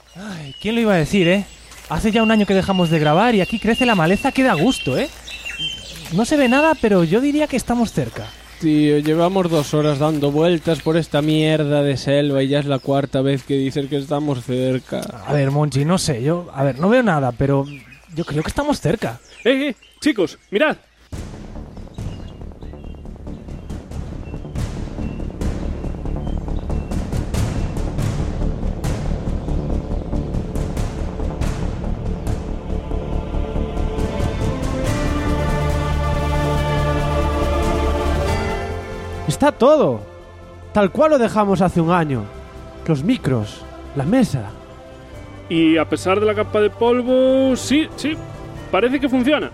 Ay, ¿quién lo iba a decir, eh? Hace ya un año que dejamos de grabar y aquí crece la maleza que da gusto, ¿eh? No se ve nada, pero yo diría que estamos cerca. Tío, llevamos 2 horas dando vueltas por esta mierda de selva y ya es la 4ª vez que dices que estamos cerca. A ver, Monchi, no sé, no veo nada, pero yo creo que estamos cerca. Chicos, mirad. Está todo, tal cual lo dejamos hace un año. Los micros, la mesa. Y a pesar de la capa de polvo, sí, parece que funciona.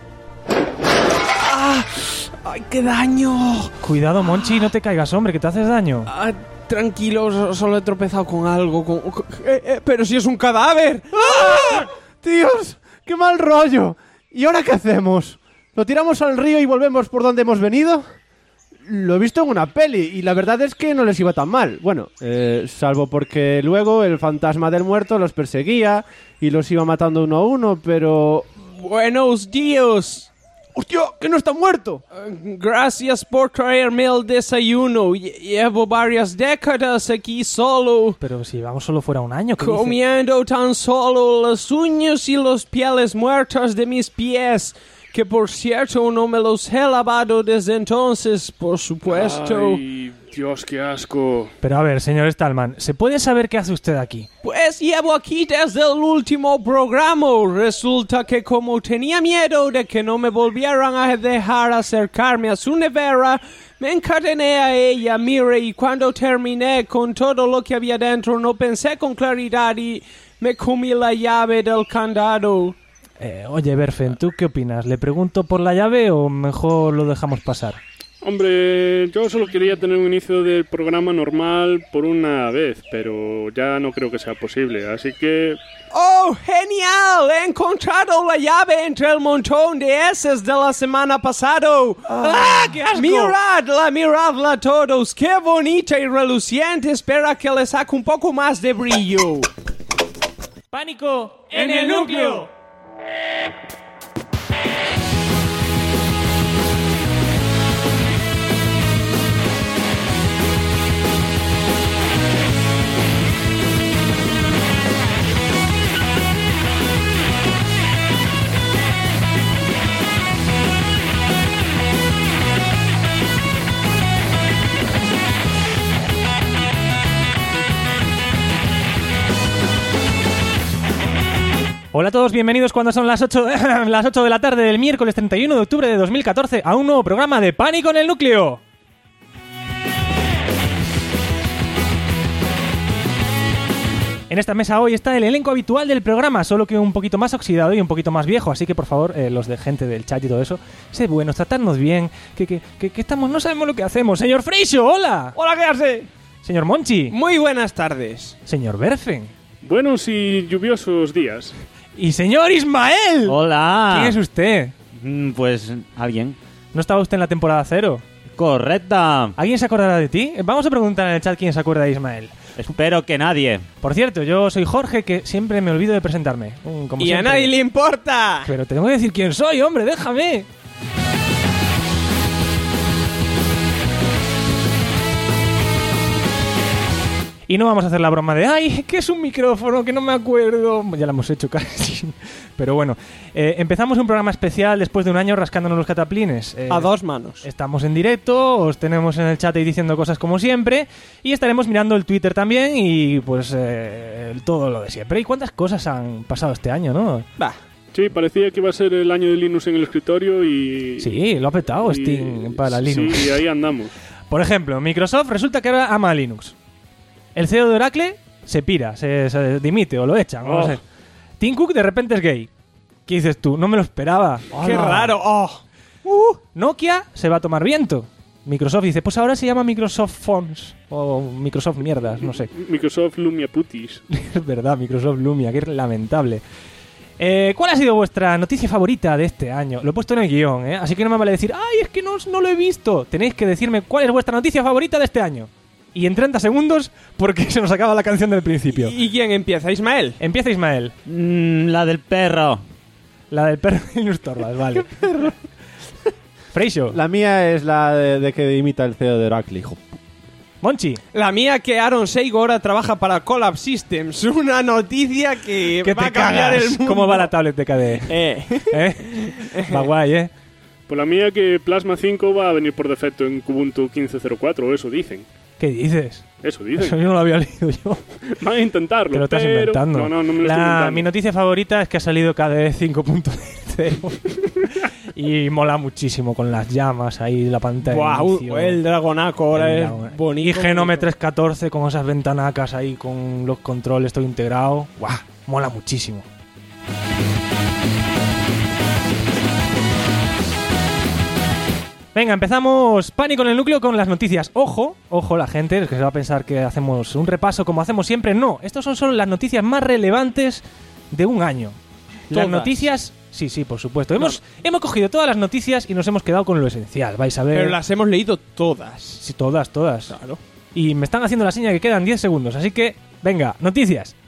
¡Ay, qué daño! Cuidado, Monchi, no te caigas, hombre, que te haces daño. Tranquilo, solo he tropezado con algo. Pero si es un cadáver. ¡Dios! ¡Qué mal rollo! ¿Y ahora qué hacemos? ¿Lo tiramos al río y volvemos por donde hemos venido? Lo he visto en una peli y la verdad es que no les iba tan mal. Bueno, salvo porque luego el fantasma del muerto los perseguía y los iba matando uno a uno, pero... ¡Buenos días! ¡Hostia! ¡Que no está muerto! Gracias por traerme el desayuno. Llevo varias décadas aquí solo. Pero si vamos solo fuera un año, ¿qué dices? Comiendo tan solo las uñas y las pieles muertas de mis pies. Que por cierto no me los he lavado desde entonces, por supuesto. Ay, Dios, qué asco. Pero a ver, señor Stallman, ¿se puede saber qué hace usted aquí? Pues llevo aquí desde el último programa. Resulta que como tenía miedo de que no me volvieran a dejar acercarme a su nevera, me encadené a ella, mire, y cuando terminé con todo lo que había dentro no pensé con claridad y me comí la llave del candado. Oye, Berfen, ¿tú qué opinas? ¿Le pregunto por la llave o mejor lo dejamos pasar? Hombre, yo solo quería tener un inicio del programa normal por una vez, pero ya no creo que sea posible, así que... ¡Oh, genial! He encontrado la llave entre el montón de heces de la semana pasada. ¡Qué asco! Miradla todos. ¡Qué bonita y reluciente! Espera que le saque un poco más de brillo. ¡Pánico en el núcleo! Hola a todos, bienvenidos cuando son las 8 de la tarde del miércoles 31 de octubre de 2014 a un nuevo programa de Pánico en el Núcleo. En esta mesa hoy está el elenco habitual del programa, solo que un poquito más oxidado y un poquito más viejo, así que por favor, los de gente del chat y todo eso, sed buenos, tratadnos bien, que estamos, no sabemos lo que hacemos. Señor Freixo, hola. Hola, ¿qué hace? Señor Monchi. Muy buenas tardes. Señor Berfen. Buenos y lluviosos días. Y señor Ismael. Hola. ¿Quién es usted? Pues alguien. ¿No estaba usted en la temporada 0? Correcta. ¿Alguien se acordará de ti? Vamos a preguntar en el chat quién se acuerda de Ismael. Espero que nadie. Por cierto, yo soy Jorge, que siempre me olvido de presentarme. Como y siempre. A nadie le importa. Pero tengo que decir quién soy, hombre, déjame. Y no vamos a hacer la broma de ¡ay, que es un micrófono, que no me acuerdo! Ya lo hemos hecho casi. Pero bueno, empezamos un programa especial después de un año rascándonos los cataplines. A 2 manos. Estamos en directo, os tenemos en el chat ahí diciendo cosas como siempre. Y estaremos mirando el Twitter también y pues todo lo de siempre. ¿Y cuántas cosas han pasado este año, no? Bah. Sí, parecía que iba a ser el año de Linux en el escritorio y... Sí, lo ha petado Steam para Linux. Sí, ahí andamos. Por ejemplo, Microsoft resulta que ahora ama a Linux. El CEO de Oracle se pira, se dimite o lo echan, no sé. Tim Cook de repente es gay. ¿Qué dices tú? No me lo esperaba. ¡Qué raro! Nokia se va a tomar viento. Microsoft dice, pues ahora se llama Microsoft Phones o Microsoft Mierdas, no sé. Microsoft Lumia Putis. Es verdad, Microsoft Lumia, que es lamentable. ¿Cuál ha sido vuestra noticia favorita de este año? Lo he puesto en el guión, así que no me vale decir, ¡ay, es que no lo he visto! Tenéis que decirme cuál es vuestra noticia favorita de este año. y en 30 segundos porque se nos acaba la canción del principio. ¿Y quién empieza? ¿Ismael? Empieza Ismael. La del perro. La del perro de Linus Torvalds, vale. Freixo. La mía es la de que imita el CEO de Oracle, hijo. Monchi. La mía que Aaron Seigo ahora trabaja para Collab Systems. Una noticia que Que va te a cambiar cagas. el mundo. ¿Cómo va la tablet de KDE? ¿Eh? Va guay, ¿eh? Pues la mía que Plasma 5 va a venir por defecto en Ubuntu 15.04, eso dicen. ¿Qué dices? Eso Eso dicen. yo no lo había leído yo. Van a intentarlo, Te lo estás pero... inventando. No me lo estoy inventando. Mi noticia favorita es que ha salido KDE 5.0 y mola muchísimo con las llamas ahí, la pantalla. de Wow, inicio. el Dragonaco ahora El es Dragon- bonito. Y Genome 314 con esas ventanacas ahí con los controles todo integrado. ¡Guau! Mola muchísimo. Venga, empezamos Pánico en el núcleo con las noticias. Ojo, la gente, es que se va a pensar que hacemos un repaso como hacemos siempre. No, estos son solo las noticias más relevantes de un año. Las Todas. noticias... Sí, por supuesto. Hemos cogido todas las noticias y nos hemos quedado con lo esencial. Vais a ver... Pero las hemos leído todas. Sí, todas. Claro. Y me están haciendo la seña que quedan 10 segundos, así que, venga, noticias.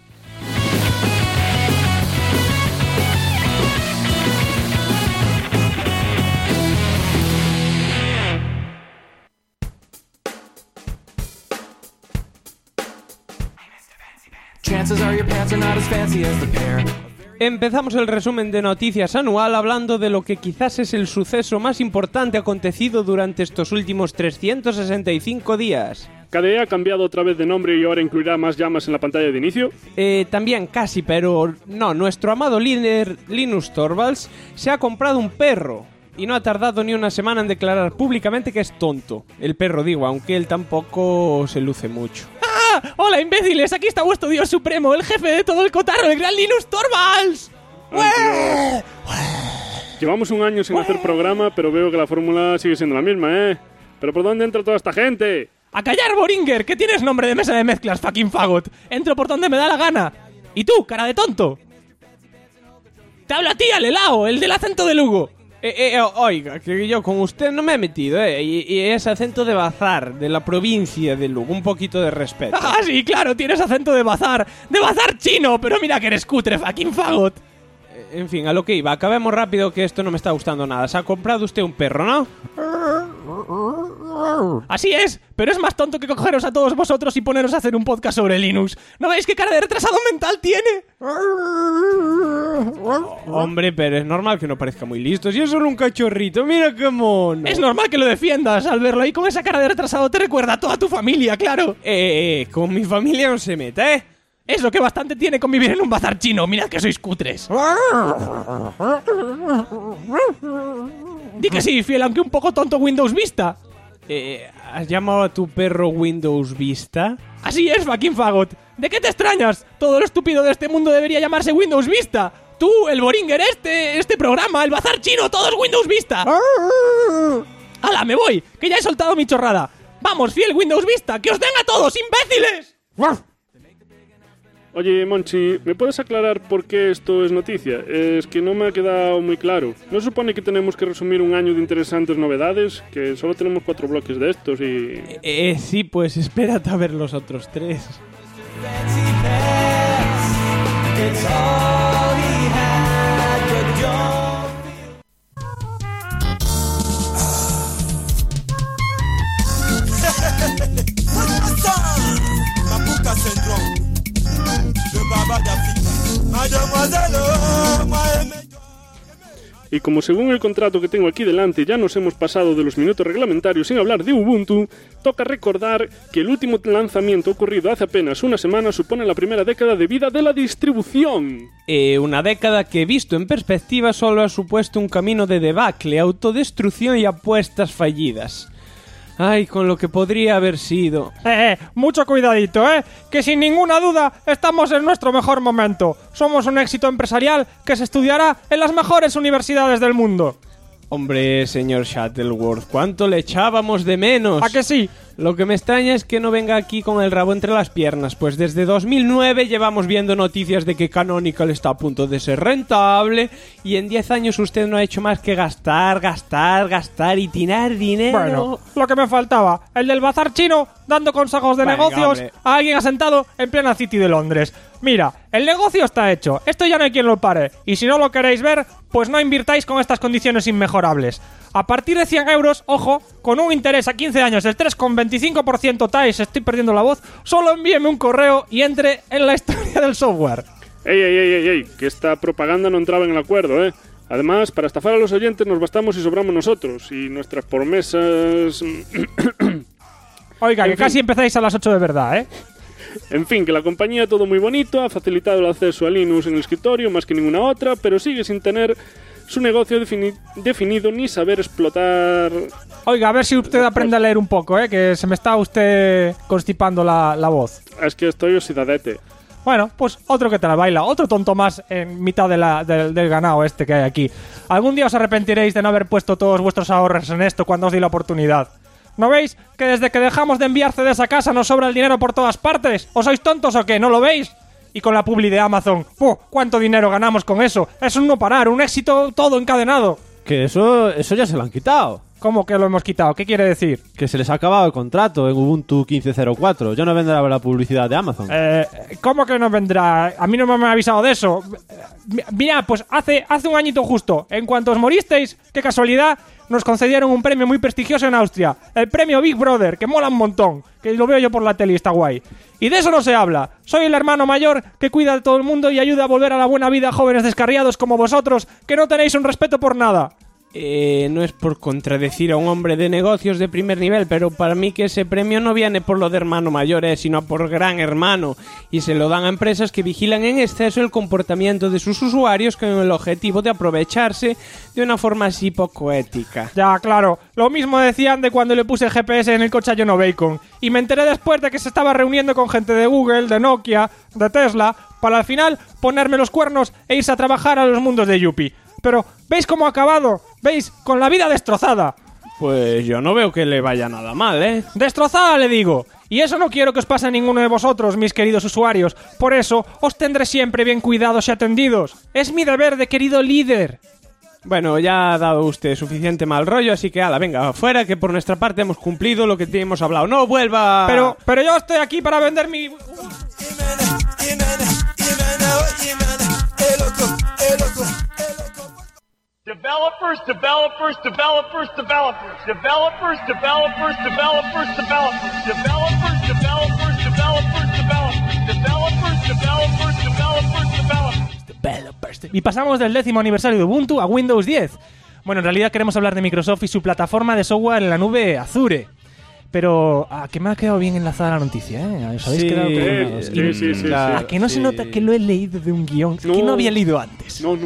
Chances are your pants are not as fancy as the pair. Empezamos el resumen de noticias anual hablando de lo que quizás es el suceso más importante acontecido durante estos últimos 365 días. KDE ha cambiado otra vez de nombre y ahora incluirá más llamas en la pantalla de inicio. También casi, pero no, nuestro amado líder Linus Torvalds se ha comprado un perro y no ha tardado ni una semana en declarar públicamente que es tonto. El perro, digo, aunque él tampoco se luce mucho. ¡Ah! ¡Hola, imbéciles! Aquí está vuestro dios supremo, el jefe de todo el cotarro, el gran Linus Torvalds. Llevamos un año sin hacer programa, pero veo que la fórmula sigue siendo la misma, ¿eh? ¿Pero por dónde entra toda esta gente? ¡A callar, Boringer! Que tienes nombre de mesa de mezclas, fucking fagot. Entro por donde me da la gana. ¿Y tú, cara de tonto? Te habla a ti, al helado, el del acento de Lugo. Oiga, que yo con usted no me he metido, y ese acento de Bazar, de la provincia de Lugo, un poquito de respeto. Ah, sí, claro, tienes acento de bazar chino, pero mira que eres cutre, fucking fagot. En fin, a lo que iba, acabemos rápido que esto no me está gustando nada. Se ha comprado usted un perro, ¿no? Así es, pero es más tonto que cogeros a todos vosotros y poneros a hacer un podcast sobre Linux. ¿No veis qué cara de retrasado mental tiene? Hombre, pero es normal que no parezca muy listo. Si es solo un cachorrito, mira qué mono. Es normal que lo defiendas al verlo ahí con esa cara de retrasado. Te recuerda a toda tu familia, claro. Con mi familia no se meta, ¿eh? Es lo que bastante tiene convivir en un bazar chino. Mirad que sois cutres. Di que sí, fiel, aunque un poco tonto Windows Vista. ¿Has llamado a tu perro Windows Vista? Así es, fucking fagot. ¿De qué te extrañas? Todo lo estúpido de este mundo debería llamarse Windows Vista. Tú, el Boringer este programa, el bazar chino, todo es Windows Vista. ¡Hala, me voy! Que ya he soltado mi chorrada. Vamos, fiel Windows Vista, que os den a todos, imbéciles. Oye, Monchi, ¿me puedes aclarar por qué esto es noticia? Es que no me ha quedado muy claro. ¿No se supone que tenemos que resumir un año de interesantes novedades? Que solo tenemos 4 bloques de estos y... Sí, pues espérate a ver los otros 3. Fancy pants. It's all he had, but don't Mapuka syndrome. Le baba d'Afrique. Mademoiselle, Y como según el contrato que tengo aquí delante ya nos hemos pasado de los minutos reglamentarios sin hablar de Ubuntu, toca recordar que el último lanzamiento ocurrido hace apenas una semana supone la primera década de vida de la distribución. Una década que, visto en perspectiva, solo ha supuesto un camino de debacle, autodestrucción y apuestas fallidas. Ay, con lo que podría haber sido. Mucho cuidadito, que sin ninguna duda estamos en nuestro mejor momento. Somos un éxito empresarial que se estudiará en las mejores universidades del mundo. Hombre, señor Shuttleworth, ¿cuánto le echábamos de menos? ¿A que sí? Lo que me extraña es que no venga aquí con el rabo entre las piernas, pues desde 2009 llevamos viendo noticias de que Canonical está a punto de ser rentable y en 10 años usted no ha hecho más que gastar y tirar dinero. Bueno, lo que me faltaba, el del bazar chino dando consejos de Venga, negocios hombre. a alguien asentado en plena City de Londres. Mira, el negocio está hecho, esto ya no hay quien lo pare, y si no lo queréis ver, pues no invirtáis con estas condiciones inmejorables. A partir de 100 euros, ojo, con un interés a 15 años del 3,25% TAES, estoy perdiendo la voz, solo envíeme un correo y entre en la historia del software. Ey, que esta propaganda no entraba en el acuerdo, ¿eh? Además, para estafar a los oyentes nos bastamos y sobramos nosotros, y nuestras promesas... Oiga, En que fin. casi empezáis a las 8 de verdad, ¿eh? En fin, que la compañía todo muy bonito, ha facilitado el acceso a Linux en el escritorio más que ninguna otra, pero sigue sin tener su negocio definido ni saber explotar... Oiga, a ver si usted aprende a leer un poco, que se me está usted constipando la voz. Es que estoy oxidadete. Bueno, pues otro que te la baila, otro tonto más en mitad del ganado este que hay aquí. Algún día os arrepentiréis de no haber puesto todos vuestros ahorros en esto cuando os di la oportunidad. ¿No veis que desde que dejamos de enviar CDs a casa nos sobra el dinero por todas partes? ¿O sois tontos o qué? ¿No lo veis? Y con la publi de Amazon, ¿cuánto dinero ganamos con eso? Es un no parar, un éxito todo encadenado. Que eso ya se lo han quitado. ¿Cómo que lo hemos quitado? ¿Qué quiere decir? Que se les ha acabado el contrato en Ubuntu 15.04. Ya no vendrá la publicidad de Amazon. ¿Cómo que no vendrá? A mí no me han avisado de eso. Mira, pues hace un añito justo, en cuanto os moristeis, qué casualidad, nos concedieron un premio muy prestigioso en Austria. El premio Big Brother, que mola un montón. Que lo veo yo por la tele y está guay. Y de eso no se habla. Soy el hermano mayor que cuida de todo el mundo y ayuda a volver a la buena vida a jóvenes descarriados como vosotros, que no tenéis un respeto por nada. No es por contradecir a un hombre de negocios de primer nivel, pero para mí que ese premio no viene por lo de hermano mayor, sino por gran hermano, y se lo dan a empresas que vigilan en exceso el comportamiento de sus usuarios con el objetivo de aprovecharse de una forma así poco ética. Ya, claro. Lo mismo decían de cuando le puse el GPS en el coche a Jono Bacon. Y me enteré después de que se estaba reuniendo con gente de Google, de Nokia, de Tesla, para al final ponerme los cuernos e irse a trabajar a los mundos de Yuppie. Pero, ¿veis cómo ha acabado? ¿Veis? Con la vida destrozada. Pues yo no veo que le vaya nada mal, ¿eh? ¡Destrozada, le digo! Y eso no quiero que os pase a ninguno de vosotros, mis queridos usuarios. Por eso, os tendré siempre bien cuidados y atendidos. Es mi deber de querido líder. Bueno, ya ha dado usted suficiente mal rollo, así que ala, venga, fuera, que por nuestra parte hemos cumplido lo que hemos hablado. ¡No vuelva! Pero yo estoy aquí para vender mi... Developers, developers, developers, developers. Developers, developers, developers, developers. Developers, developers, developers, developers. Developers, developers, developers, developers. Y pasamos del 10º aniversario de Ubuntu a Windows 10. Bueno, en realidad queremos hablar de Microsoft y su plataforma de software en la nube Azure. Pero a que me ha quedado bien enlazada la noticia, ¿eh? ¿Os habéis Sí, quedado con sí. ¿A que no se nota que lo he leído de un guión? Es que no había leído antes. No.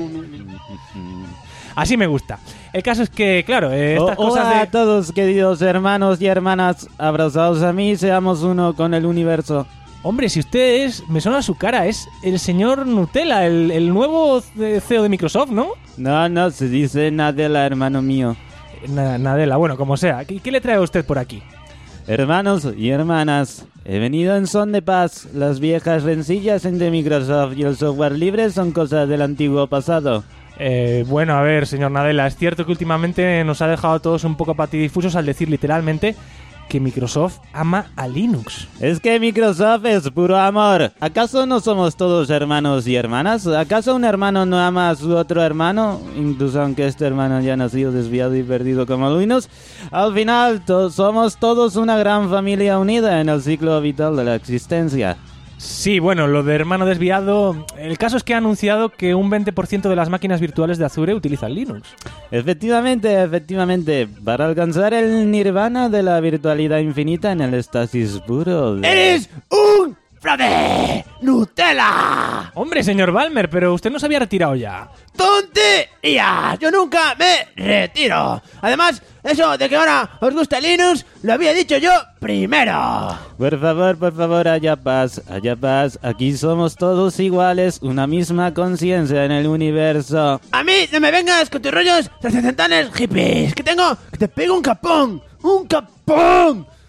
Así me gusta. El caso es que, claro, estas cosas Hola de... a todos, queridos hermanos y hermanas, abrazados a mí, seamos uno con el universo. Hombre, si usted es... Me suena su cara, es el señor Nutella, el nuevo CEO de Microsoft, ¿no? No, se dice Nadella, hermano mío. Nadella, bueno, como sea. ¿Qué le trae a usted por aquí? Hermanos y hermanas, he venido en son de paz. Las viejas rencillas entre Microsoft y el software libre son cosas del antiguo pasado. Bueno, a ver, señor Nadella, es cierto que últimamente nos ha dejado a todos un poco patidifusos al decir literalmente que Microsoft ama a Linux. Es que Microsoft es puro amor. ¿Acaso no somos todos hermanos y hermanas? ¿Acaso un hermano no ama a su otro hermano? Incluso aunque este hermano haya nacido desviado y perdido como Linux. Al final, somos todos una gran familia unida en el ciclo vital de la existencia. Sí, bueno, lo de hermano desviado... El caso es que ha anunciado que un 20% de las máquinas virtuales de Azure utilizan Linux. Efectivamente, para alcanzar el nirvana de la virtualidad infinita en el estasis puro. ¡Eres un fraude! ¡Nutella! Hombre, señor Balmer, pero usted no se había retirado ya. ¡Tonterías! ¡Yo nunca me retiro! Además, eso de que ahora os gusta Linux, lo había dicho yo primero. Por favor, haya paz. Aquí somos todos iguales, una misma conciencia en el universo. A mí no me vengas con tus rollos trascendentales hippies, que te pego un capón. ¡Un capón!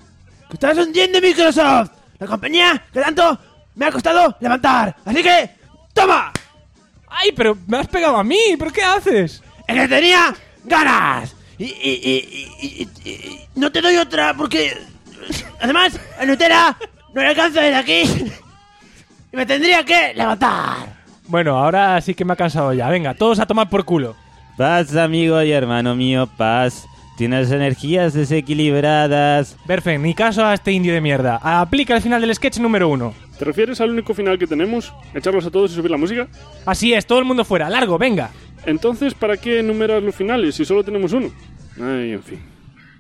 ¡Que estás hundiendo Microsoft! La compañía que tanto me ha costado levantar. Así que, ¡toma! ¡Ay, pero me has pegado a mí! ¿Pero qué haces? ¡Es que tenía ganas! Y no te doy otra porque... Además, el Nutella no le alcanza desde aquí. Y me tendría que levantar. Bueno, ahora sí que me ha cansado ya. Venga, todos a tomar por culo. Paz, amigo y hermano mío, paz. Tienes energías desequilibradas. Berfen, ni caso a este indio de mierda. Aplica el final del sketch número 1. ¿Te refieres al único final que tenemos? ¿Echarlos a todos y subir la música? Así es, todo el mundo fuera. Largo, venga. Entonces, ¿para qué enumerar los finales si solo tenemos uno? Ay, en fin.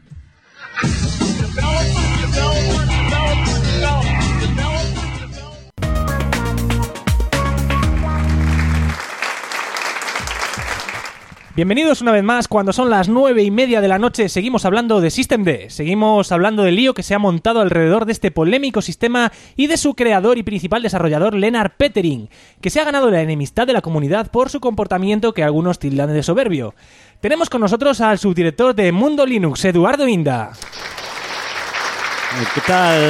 Bienvenidos una vez más. Cuando son las 9:30 de la noche seguimos hablando de System D. Seguimos hablando del lío que se ha montado alrededor de este polémico sistema y de su creador y principal desarrollador, Lennart Pettering, que se ha ganado la enemistad de la comunidad por su comportamiento que algunos tildan de soberbio. Tenemos con nosotros al subdirector de Mundo Linux, Eduardo Inda. ¿Qué tal?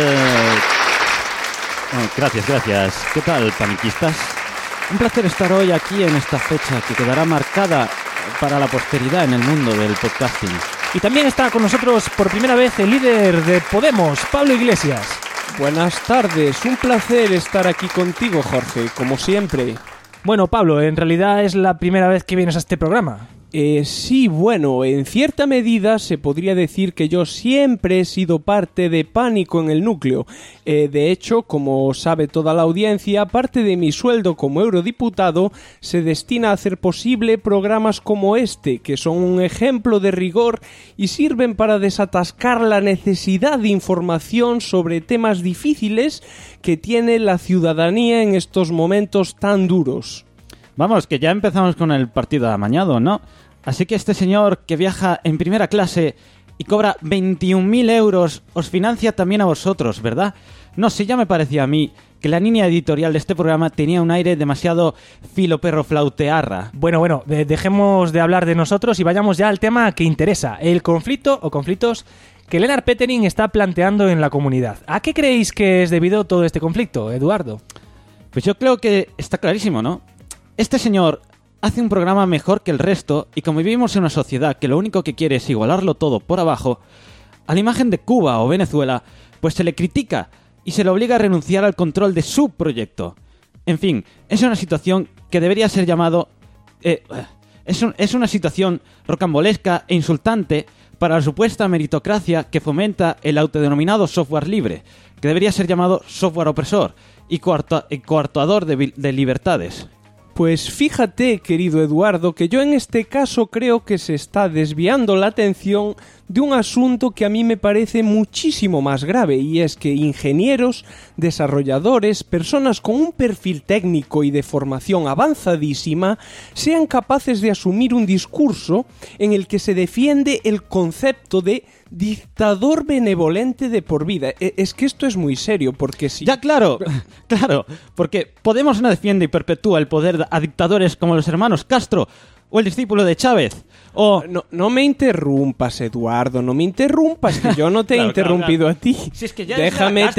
Gracias. ¿Qué tal, paniquistas? Un placer estar hoy aquí en esta fecha que quedará marcada para la posteridad en el mundo del podcasting. Y también está con nosotros por primera vez el líder de Podemos, Pablo Iglesias. Buenas tardes, un placer estar aquí contigo, Jorge, como siempre. Bueno, Pablo, en realidad es la primera vez que vienes a este programa. Sí, bueno, en cierta medida se podría decir que yo siempre he sido parte de Pánico en el Núcleo. De hecho, como sabe toda la audiencia, parte de mi sueldo como eurodiputado se destina a hacer posible programas como este, que son un ejemplo de rigor y sirven para desatascar la necesidad de información sobre temas difíciles que tiene la ciudadanía en estos momentos tan duros. Vamos, que ya empezamos con el partido amañado, ¿no? Así que este señor que viaja en primera clase y cobra 21.000 euros os financia también a vosotros, ¿verdad? No sé, ya me parecía a mí que la línea editorial de este programa tenía un aire demasiado filoperroflautearra. Bueno, dejemos de hablar de nosotros y vayamos ya al tema que interesa, el conflicto o conflictos que Lennart Pettering está planteando en la comunidad. ¿A qué creéis que es debido todo este conflicto, Eduardo? Pues yo creo que está clarísimo, ¿no? Este señor hace un programa mejor que el resto y como vivimos en una sociedad que lo único que quiere es igualarlo todo por abajo, a la imagen de Cuba o Venezuela, pues se le critica y se le obliga a renunciar al control de su proyecto. En fin, es una situación que debería ser llamado... es una situación rocambolesca e insultante para la supuesta meritocracia que fomenta el autodenominado software libre, que debería ser llamado software opresor y coartador de libertades. Pues fíjate, querido Eduardo, que yo en este caso creo que se está desviando la atención de un asunto que a mí me parece muchísimo más grave, y es que ingenieros, desarrolladores, personas con un perfil técnico y de formación avanzadísima sean capaces de asumir un discurso en el que se defiende el concepto de dictador benevolente de por vida. Es que esto es muy serio, porque si... Ya, claro, porque Podemos no defiende y perpetúa el poder a dictadores como los hermanos Castro o el discípulo de Chávez. O... No me interrumpas, Eduardo, no me interrumpas, que yo no te he interrumpido a ti. Si es que ya déjame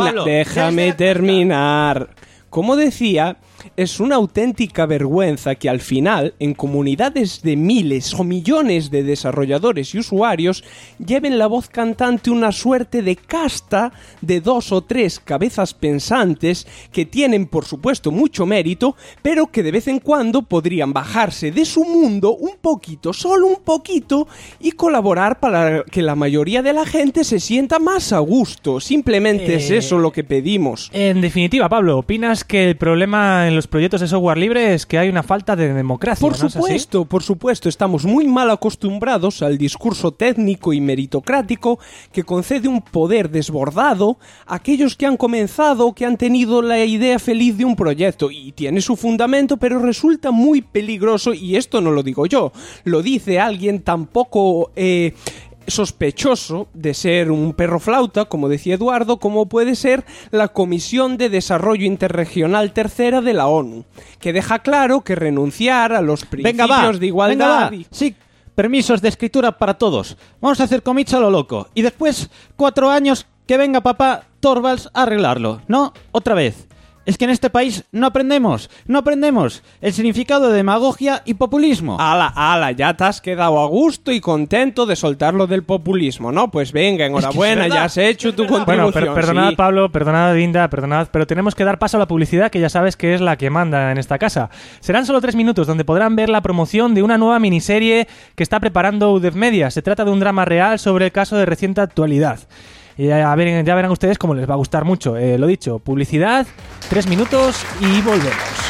terminar. Como decía, es una auténtica vergüenza que al final, en comunidades de miles o millones de desarrolladores y usuarios, lleven la voz cantante una suerte de casta de 2 o 3 cabezas pensantes que tienen, por supuesto, mucho mérito, pero que de vez en cuando podrían bajarse de su mundo un poquito, solo un poquito, y colaborar para que la mayoría de la gente se sienta más a gusto. Simplemente es eso lo que pedimos. En definitiva, Pablo, ¿opinas que el problema en los proyectos de software libre es que hay una falta de democracia? Por supuesto, estamos muy mal acostumbrados al discurso técnico y meritocrático que concede un poder desbordado a aquellos que han comenzado, que han tenido la idea feliz de un proyecto, y tiene su fundamento, pero resulta muy peligroso, y esto no lo digo yo, lo dice alguien tan poco... sospechoso de ser un perro flauta, como decía Eduardo, como puede ser la Comisión de Desarrollo Interregional Tercera de la ONU, que deja claro que renunciar a los principios de igualdad... Sí, permisos de escritura para todos. Vamos a hacer commits a lo loco. Y después, 4 años Que venga papá Torvalds a arreglarlo. No, otra vez. Es que en este país no aprendemos el significado de demagogia y populismo. Ala, ya te has quedado a gusto y contento de soltar lo del populismo, ¿no? Pues venga, enhorabuena, ya has hecho tu contribución. Bueno, perdonad, sí. Pablo, perdonad, Linda, perdonad, pero tenemos que dar paso a la publicidad, que ya sabes que es la que manda en esta casa. Serán solo 3 minutos donde podrán ver la promoción de una nueva miniserie que está preparando UDEV Media. Se trata de un drama real sobre el caso de reciente actualidad. Y ya verán ustedes cómo les va a gustar mucho. Lo dicho, publicidad, 3 minutos y volvemos.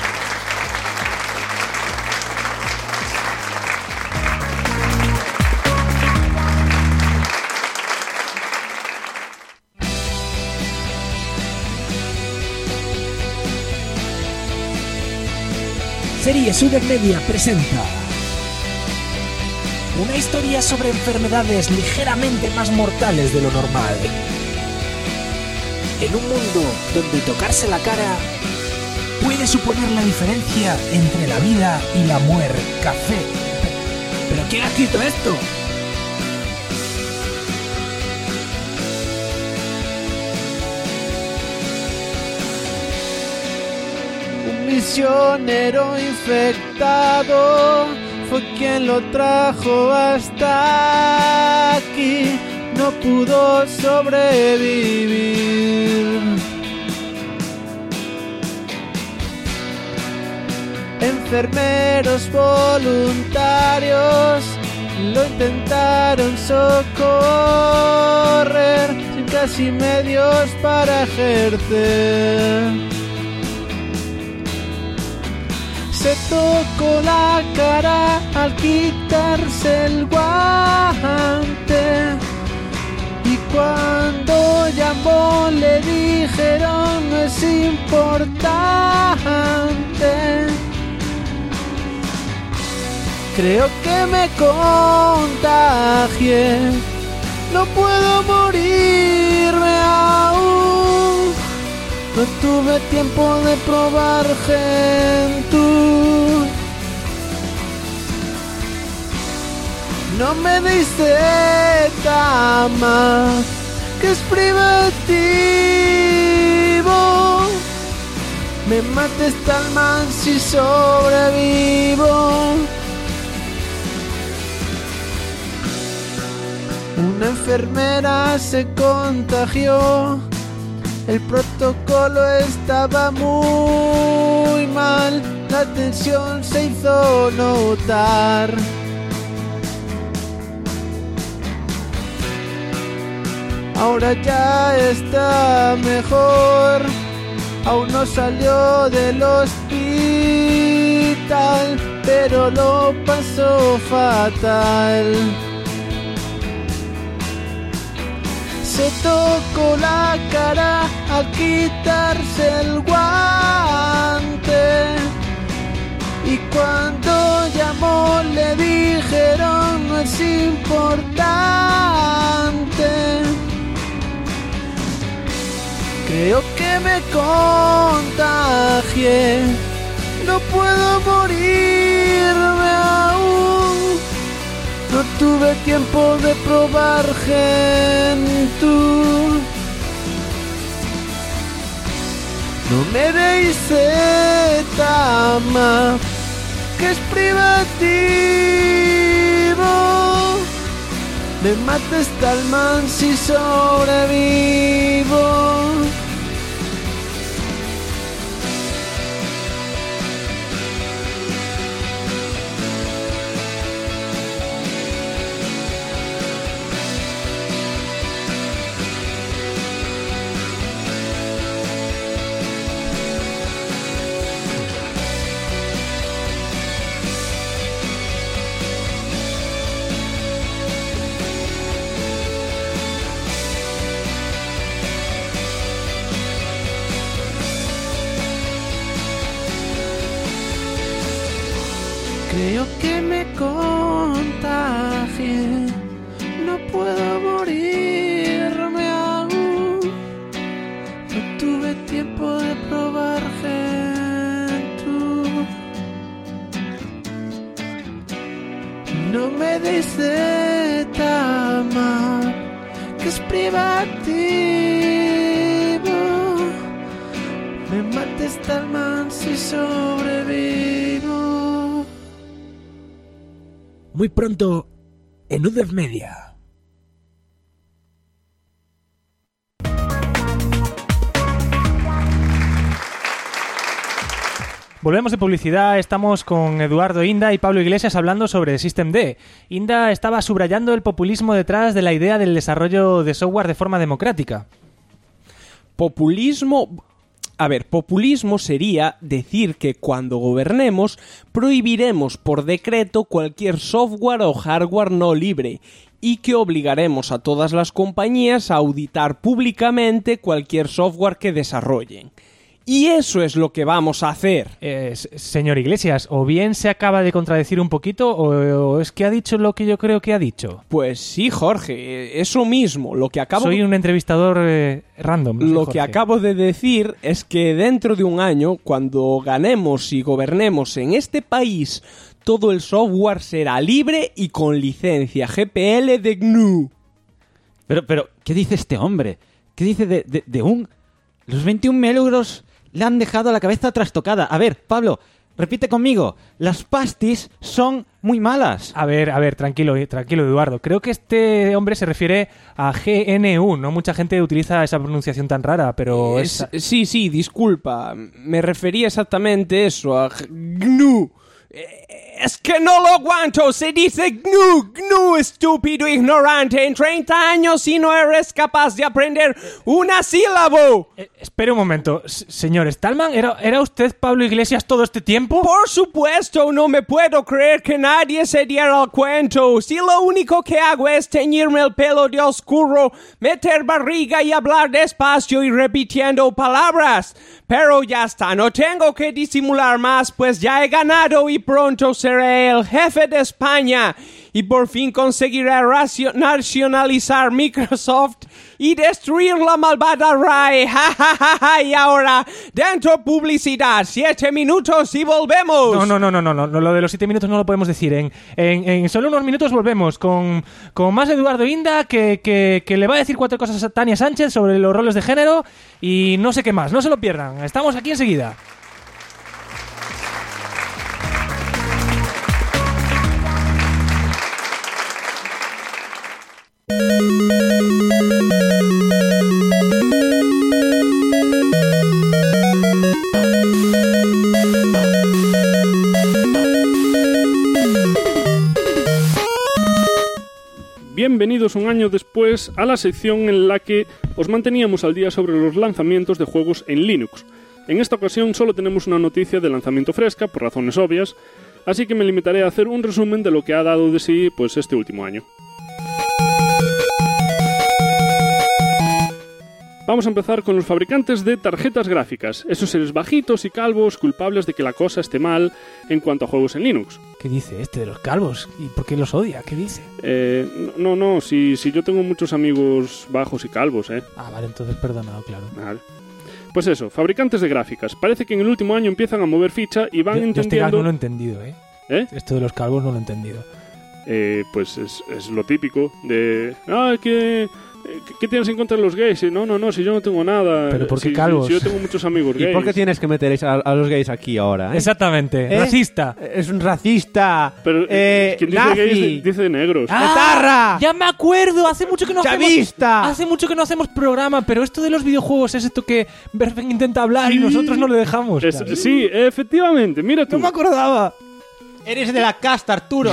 Series UDEV Media presenta una historia sobre enfermedades ligeramente más mortales de lo normal. En un mundo donde tocarse la cara puede suponer la diferencia entre la vida y la muerte. Café. ¿Pero quién ha escrito esto? Un misionero infectado fue quien lo trajo hasta aquí. No pudo sobrevivir. Enfermeros voluntarios lo intentaron socorrer sin casi medios para ejercer. Se tocó la cara al quitarse el guante y cuando llamó le dijeron no es importante. Creo que me contagié, no puedo morirme aún. No tuve tiempo de probar Gentoo. No me deis Tama, que es privativo. Me mates tal man si sobrevivo. Una enfermera se contagió. El protocolo estaba muy mal, la tensión se hizo notar. Ahora ya está mejor, aún no salió del hospital, pero lo pasó fatal. Se tocó la cara al quitarse el guante y cuando llamó le dijeron no es importante. Creo que me contagié, no puedo morirme aún. No tuve tiempo de probar Gentoo. No me deis Tama, que es privativo. Me mates tal man si sobrevivo. Creo que me contagié, no puedo morirme aún. No tuve tiempo de probar Gentoo. No me deis Tama, que es privativo. Me mates Talman si sobrevivo. Muy pronto en UDEV Media. Volvemos de publicidad, estamos con Eduardo Inda y Pablo Iglesias hablando sobre System D. Inda estaba subrayando el populismo detrás de la idea del desarrollo de software de forma democrática. Populismo sería decir que cuando gobernemos prohibiremos por decreto cualquier software o hardware no libre y que obligaremos a todas las compañías a auditar públicamente cualquier software que desarrollen. Y eso es lo que vamos a hacer. Señor Iglesias, o bien se acaba de contradecir un poquito o es que ha dicho lo que yo creo que ha dicho. Pues sí, Jorge, eso mismo. Soy un entrevistador random. Lo Jorge. que acabo de decir es que dentro de un año, cuando ganemos y gobernemos en este país, todo el software será libre y con licencia GPL de GNU. Pero, ¿qué dice este hombre? ¿Qué dice de un...? Los 21.000 euros le han dejado la cabeza trastocada. A ver, Pablo, repite conmigo. Las pastis son muy malas. A ver, tranquilo, Eduardo. Creo que este hombre se refiere a GNU. No mucha gente utiliza esa pronunciación tan rara, pero Sí, disculpa. Me refería exactamente a eso, a GNU. Es que no lo aguanto, se dice GNU, estúpido ignorante, en 30 años y no eres capaz de aprender una sílaba. Espere un momento, señor Stallman, ¿era usted Pablo Iglesias todo este tiempo? Por supuesto, no me puedo creer que nadie se diera el cuento. Si lo único que hago es teñirme el pelo de oscuro, meter barriga y hablar despacio y repitiendo palabras. Pero ya está, no tengo que disimular más, pues ya he ganado y pronto seré el jefe de España y por fin conseguiré nacionalizar Microsoft y destruir la malvada RAE. Y ahora, dentro publicidad, 7 minutos y volvemos. No, lo de los 7 minutos no lo podemos decir. En solo unos minutos volvemos con más Eduardo Inda que le va a decir 4 cosas a Tania Sánchez sobre los roles de género y no sé qué más. No se lo pierdan. Estamos aquí enseguida. Bienvenidos un año después a la sección en la que os manteníamos al día sobre los lanzamientos de juegos en Linux. En esta ocasión solo tenemos una noticia de lanzamiento fresca, por razones obvias, así que me limitaré a hacer un resumen de lo que ha dado de sí pues este último año. Vamos a empezar con los fabricantes de tarjetas gráficas, esos seres bajitos y calvos culpables de que la cosa esté mal en cuanto a juegos en Linux. ¿Qué dice este de los calvos? ¿Y por qué los odia? ¿Qué dice? No, si yo tengo muchos amigos bajos y calvos, Ah, vale, entonces perdonado, claro. Vale. Pues eso, fabricantes de gráficas. Parece que en el último año empiezan a mover ficha y van entendiendo... Este no lo he entendido, ¿Eh? Esto de los calvos no lo he entendido. Pues es lo típico de... ¿Qué tienes en contra de los gays? No, si yo no tengo nada. ¿Pero por qué calvos? Si yo tengo muchos amigos gays. ¿Y por qué tienes que meter a los gays aquí ahora? Exactamente, racista. Es un racista. Pero quien dice nazi. gays dice negros. ¡Etarra! Ya me acuerdo, hace mucho que no ¡Chavista! Hace mucho que no hacemos programa, pero esto de los videojuegos es esto que Berfen intenta hablar y nosotros no le dejamos. Sí, efectivamente, mira tú. No me acordaba. Eres de la casta, Arturo.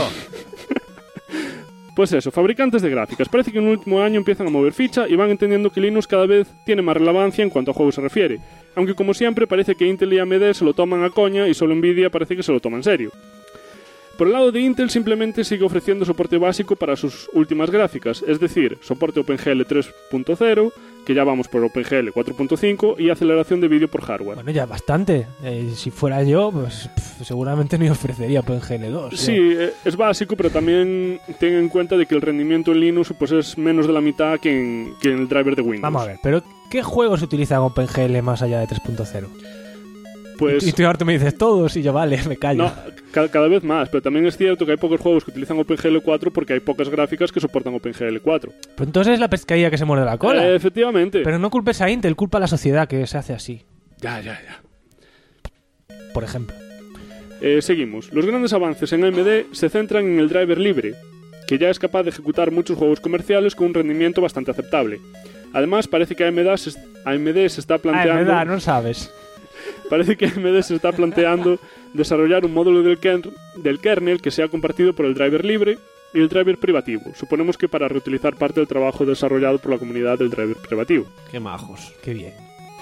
Pues eso, fabricantes de gráficas. Parece que en el último año empiezan a mover ficha y van entendiendo que Linux cada vez tiene más relevancia en cuanto a juegos se refiere. Aunque como siempre parece que Intel y AMD se lo toman a coña y solo Nvidia parece que se lo toma en serio. Por el lado de Intel simplemente sigue ofreciendo soporte básico para sus últimas gráficas, es decir, soporte OpenGL 3.0, que ya vamos por OpenGL 4.5 y aceleración de vídeo por hardware. Bueno, ya bastante. Si fuera yo, pues seguramente no ofrecería OpenGL 2. Sí, es básico, pero también ten en cuenta de que el rendimiento en Linux pues es menos de la mitad que en el driver de Windows. Vamos a ver, pero ¿qué juegos se utilizan OpenGL más allá de 3.0? Pues, y tú ahora me dices todos y yo vale, me callo. No, cada vez más, pero también es cierto que hay pocos juegos que utilizan OpenGL 4 porque hay pocas gráficas que soportan OpenGL 4. Pero entonces es la pescadilla que se muerde la cola. Efectivamente. Pero no culpes a Intel, culpa a la sociedad que se hace así. Ya. Por ejemplo. Seguimos. Los grandes avances en AMD se centran en el driver libre, que ya es capaz de ejecutar muchos juegos comerciales con un rendimiento bastante aceptable. Además, parece que AMD se está planteando... AMD, no sabes. Parece que AMD se está planteando desarrollar un módulo del kernel que sea compartido por el driver libre y el driver privativo. Suponemos que para reutilizar parte del trabajo desarrollado por la comunidad del driver privativo. Qué majos. Qué bien.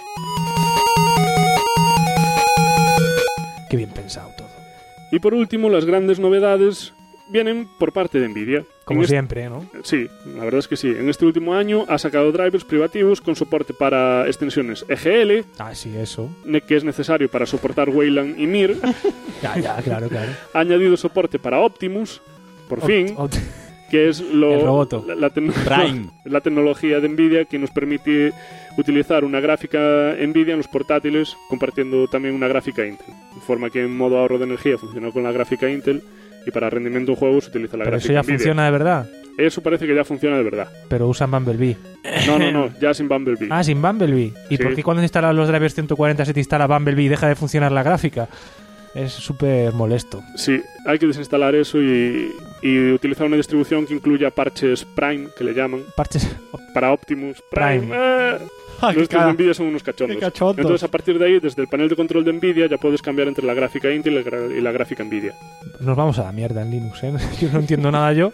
Qué bien pensado todo. Y por último, las grandes novedades vienen por parte de Nvidia. Como siempre, ¿no? Sí, la verdad es que sí. En este último año ha sacado drivers privativos con soporte para extensiones EGL, Ah, sí, eso. que es necesario para soportar Wayland y Mir. Ya, claro. Ha añadido soporte para Optimus, por fin, que es El roboto. la tecnología de Nvidia que nos permite utilizar una gráfica Nvidia en los portátiles compartiendo también una gráfica Intel. De forma que en modo ahorro de energía funciona con la gráfica Intel y para rendimiento de juego se utiliza la Pero gráfica eso ya Nvidia. funciona de verdad. Eso parece que ya funciona de verdad. Pero usan Bumblebee. No, ya sin Bumblebee. Ah, sin Bumblebee. ¿Y Sí. por qué cuando instalas los drivers 140 se te instala Bumblebee y deja de funcionar la gráfica? Es súper molesto. Sí, hay que desinstalar eso y utilizar una distribución que incluya parches Prime, que le llaman, Parches. para Optimus Prime. Prime. Los de Nvidia son unos cachondos. Qué cachondos. Entonces, a partir de ahí, desde el panel de control de Nvidia, ya puedes cambiar entre la gráfica Intel y la gráfica Nvidia. Nos vamos a la mierda en Linux, ¿eh? Yo no entiendo nada yo.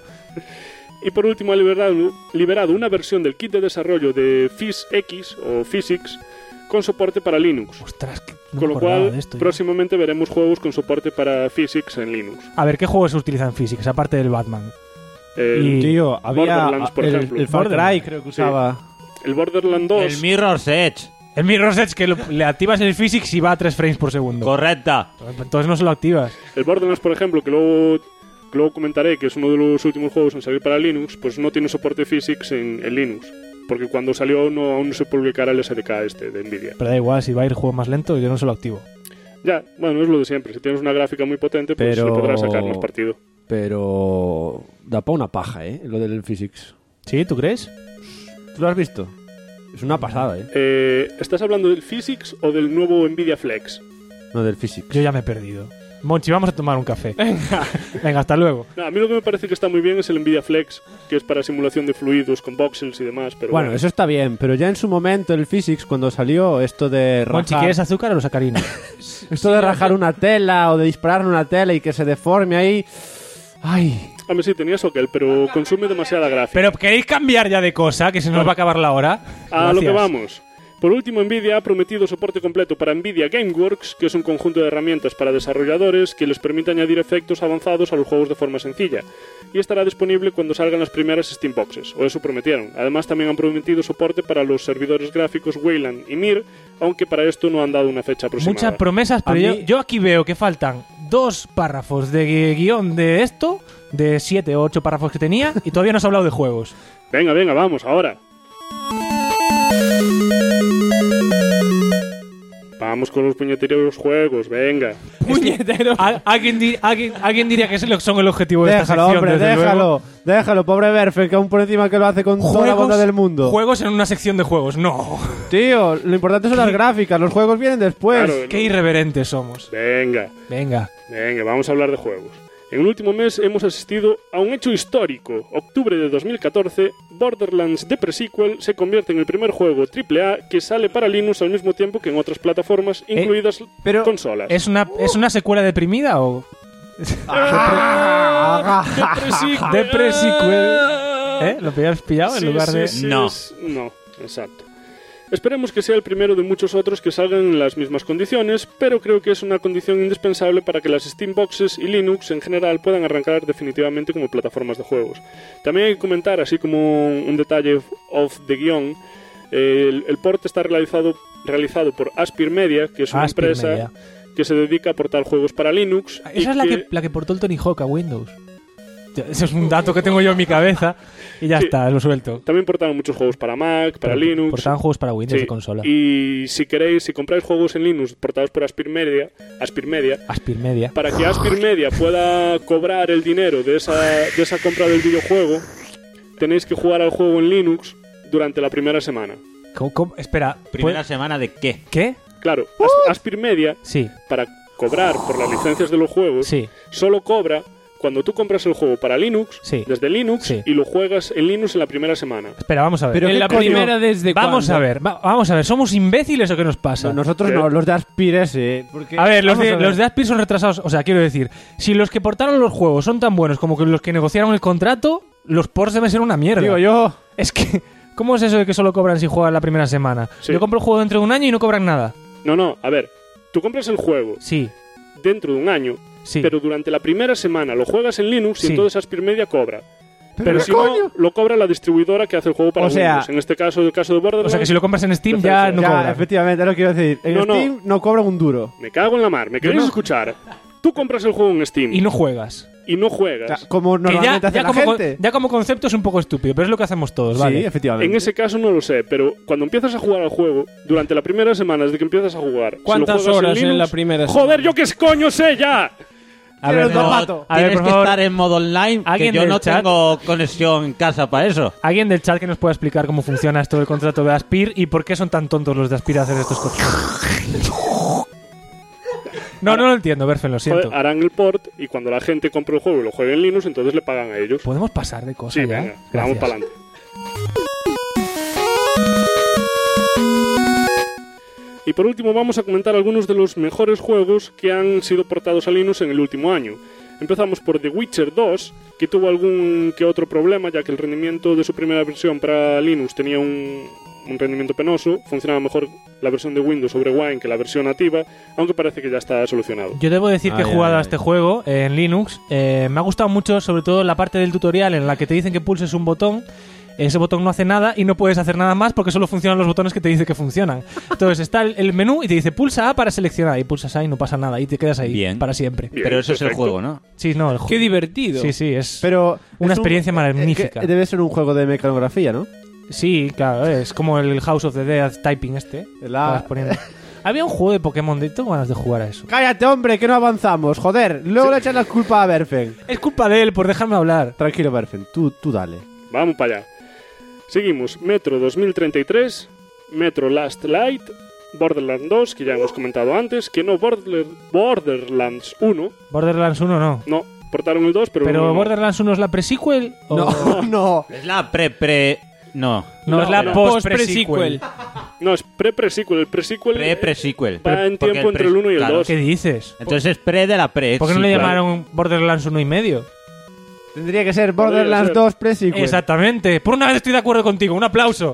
Y por último, ha liberado una versión del kit de desarrollo de PhysX o Physics con soporte para Linux. Ostras, no Con me lo acordaba cual, de esto. próximamente veremos juegos con soporte para Physics en Linux. A ver, ¿qué juegos se utilizan en Physics, aparte del Batman? El, Tío, había Borderlands, por ejemplo. el Far Cry creo que Sí. usaba. el Borderlands 2. El Mirror's Edge. El Mirror's Edge, que le activas el Physics y va a 3 frames por segundo. Correcta. Entonces no se lo activas. El Borderlands, por ejemplo, que luego comentaré, que es uno de los últimos juegos en salir para Linux, pues no tiene soporte Physics en Linux. Porque cuando salió aún no se publicara el SDK de Nvidia. Pero da igual, si va a ir juego más lento, yo no se lo activo. Ya, bueno, es lo de siempre. Si tienes una gráfica muy potente, pues Pero- le podrás sacar más partido. Pero da pa' una paja, lo del Physics. ¿Sí? ¿Tú crees? ¿Tú lo has visto? Es una pasada, ¿eh? ¿Estás hablando del Physics o del nuevo Nvidia Flex? No, del Physics. Yo ya me he perdido. Monchi, vamos a tomar un café. Venga, hasta luego. No, a mí lo que me parece que está muy bien es el Nvidia Flex, que es para simulación de fluidos con voxels y demás. Pero Bueno, eso está bien, pero ya en su momento el Physics, cuando salió esto de Monchi, rajar, ¿quieres azúcar o sacarina? esto de rajar una tela o de disparar una tela y que se deforme ahí... Ay, A mí sí, tenía soquel, pero consume demasiada gráfica. Pero ¿queréis cambiar ya de cosa? Que se nos va a acabar la hora. A lo que Gracias. vamos. Por último, Nvidia ha prometido soporte completo para Nvidia GameWorks, que es un conjunto de herramientas para desarrolladores que les permite añadir efectos avanzados a los juegos de forma sencilla, y estará disponible cuando salgan las primeras Steam Boxes, o eso prometieron. Además, también han prometido soporte para los servidores gráficos Wayland y Mir, aunque para esto no han dado una fecha aproximada. Muchas promesas, pero A mí- yo aquí veo que faltan 2 párrafos de guión de esto, de 7 o 8 párrafos que tenía, y todavía no has hablado de juegos. Venga, vamos, ahora. Vamos con los puñeteros juegos, venga. Puñetero. ¿Alguien diría que son el objetivo de esta déjalo, sección, hombre, desde luego. déjalo, pobre Berfe, que aún por encima que lo hace con toda la bondad del mundo. Juegos en una sección de juegos, no. Tío, lo importante son las gráficas, los juegos vienen después. Claro, Qué irreverentes somos. Venga, Venga. vamos a hablar de juegos. En el último mes hemos asistido a un hecho histórico. Octubre de 2014, Borderlands The Pre-Sequel se convierte en el primer juego AAA que sale para Linux al mismo tiempo que en otras plataformas, incluidas pero consolas. ¿Es una secuela deprimida o...? De Pre-Sequel. ¿Lo habías pillado en lugar de...? No. No, exacto. Esperemos que sea el primero de muchos otros que salgan en las mismas condiciones, pero creo que es una condición indispensable para que las Steam Boxes y Linux en general puedan arrancar definitivamente como plataformas de juegos. También hay que comentar, así como un detalle off the guión, el port está realizado por Aspyr Media, que es una Aspyr empresa Media. que se dedica a portar juegos para Linux. y Esa es la que portó el Tony Hawk a Windows. Ese es un dato que tengo yo en mi cabeza y ya Sí. está, lo suelto. También portaron muchos juegos para Mac, para Pero Linux. portaban juegos para Windows Sí, de consola. Y si compráis juegos en Linux portados por Aspyr Media, Aspyr Media. para que Aspyr Media pueda cobrar el dinero de esa compra del videojuego, tenéis que jugar al juego en Linux durante la primera semana. ¿Cómo? Espera. ¿Primera semana de qué? ¿Qué? Claro, Aspir Media, Sí, para cobrar por las licencias de los juegos, sí. solo cobra cuando tú compras el juego para Linux, Sí. desde Linux, Sí. y lo juegas en Linux en la primera semana. Espera, vamos a ver. Pero En ¿qué la coño? primera desde Vamos cuándo? a ver, vamos a ver. ¿Somos imbéciles o qué nos pasa? Nosotros no, los de Aspir ese. Porque, A ver, los vamos de Aspir son retrasados. O sea, quiero decir, si los que portaron los juegos son tan buenos como que los que negociaron el contrato, los ports deben ser una mierda. Digo yo. Es que, ¿cómo es eso de que solo cobran si juegan la primera semana? Sí. Yo compro el juego dentro de un año y no cobran nada. No, a ver, tú compras el juego Sí, dentro de un año, sí. pero durante la primera semana lo juegas en Linux y Sí. entonces Aspir Media cobra. Pero si coño. no, lo cobra la distribuidora que hace el juego para O sea- Windows. En este caso, el caso de Borderlands... O sea que si lo compras en Steam Perfecto. ya no ya, cobran. efectivamente, es lo que iba a decir. En No, no. Steam no cobran un duro. Me cago en la mar, ¿me queréis escuchar? Tú compras el juego en Steam Y no juegas. y no juegas. O sea, como Que normalmente hace la gente. ya como concepto es un poco estúpido, pero es lo que hacemos todos, Sí, ¿vale? efectivamente. En ese caso no lo sé, pero cuando empiezas a jugar al juego, durante la primera semana desde que empiezas a jugar, si lo ¿Cuántas juegas horas en Linux, la primera ¡Joder, semana? yo qué coño sé ya! A ver, Pero no. Zapato. A ver, Tienes por que favor, estar en modo online, que ¿alguien yo del no chat? tengo conexión en casa para eso. alguien del chat que nos pueda explicar cómo funciona esto del contrato de Aspir y por qué son tan tontos los de Aspir a hacer estos cosas. No lo entiendo, Berfen, lo siento. Joder, harán el port y cuando la gente compre el juego y lo juegue en Linux, entonces le pagan a ellos. ¿Podemos pasar de cosas Sí, ya? venga, vamos Gracias. para adelante. Y por último vamos a comentar algunos de los mejores juegos que han sido portados a Linux en el último año. Empezamos por The Witcher 2, que tuvo algún que otro problema, ya que el rendimiento de su primera versión para Linux tenía un rendimiento penoso, funcionaba mejor la versión de Windows sobre Wine que la versión nativa, aunque parece que ya está solucionado. Yo debo decir que he Ay, jugado ay, a ay. este juego en Linux. Me ha gustado mucho, sobre todo la parte del tutorial en la que te dicen que pulses un botón. Ese botón no hace nada y no puedes hacer nada más porque solo funcionan los botones que te dice que funcionan. Entonces está el menú y te dice pulsa A para seleccionar y pulsas A y no pasa nada y te quedas ahí Bien. para siempre. Bien, Pero eso es el perfecto. juego, ¿no? Sí, no, el Qué divertido. Sí, sí, es Pero una es experiencia magnífica. que debe ser un juego de mecanografía, ¿no? Sí, claro, es como el House of the Dead typing este. El A. Vas poniendo. Había un juego de Pokémon de tengo ganas de jugar a eso. Cállate, hombre, que no avanzamos. Joder, luego le echan la culpa a Berfen. Es culpa de él por dejarme hablar. Tranquilo, Berfen, tú dale. Vamos para allá. Seguimos. Metro 2033, Metro Last Light, Borderlands 2, que ya hemos comentado antes, que no Borderlands 1. Borderlands 1 no. No, portaron el 2, pero... Pero no. Borderlands 1 es la pre-sequel o... No. Es la No. No, es la no. post-pre-sequel. No, es pre-sequel. El pre-sequel Pre-sequel. va en Porque tiempo entre pre- el 1 y el claro. 2. ¿Qué dices? Entonces es pre de la pre. ¿Por qué no le sequel. llamaron Borderlands 1 y medio? Tendría que ser Borderlands ser. 2 pre-sequel. Exactamente. Por una vez estoy de acuerdo contigo. Un aplauso.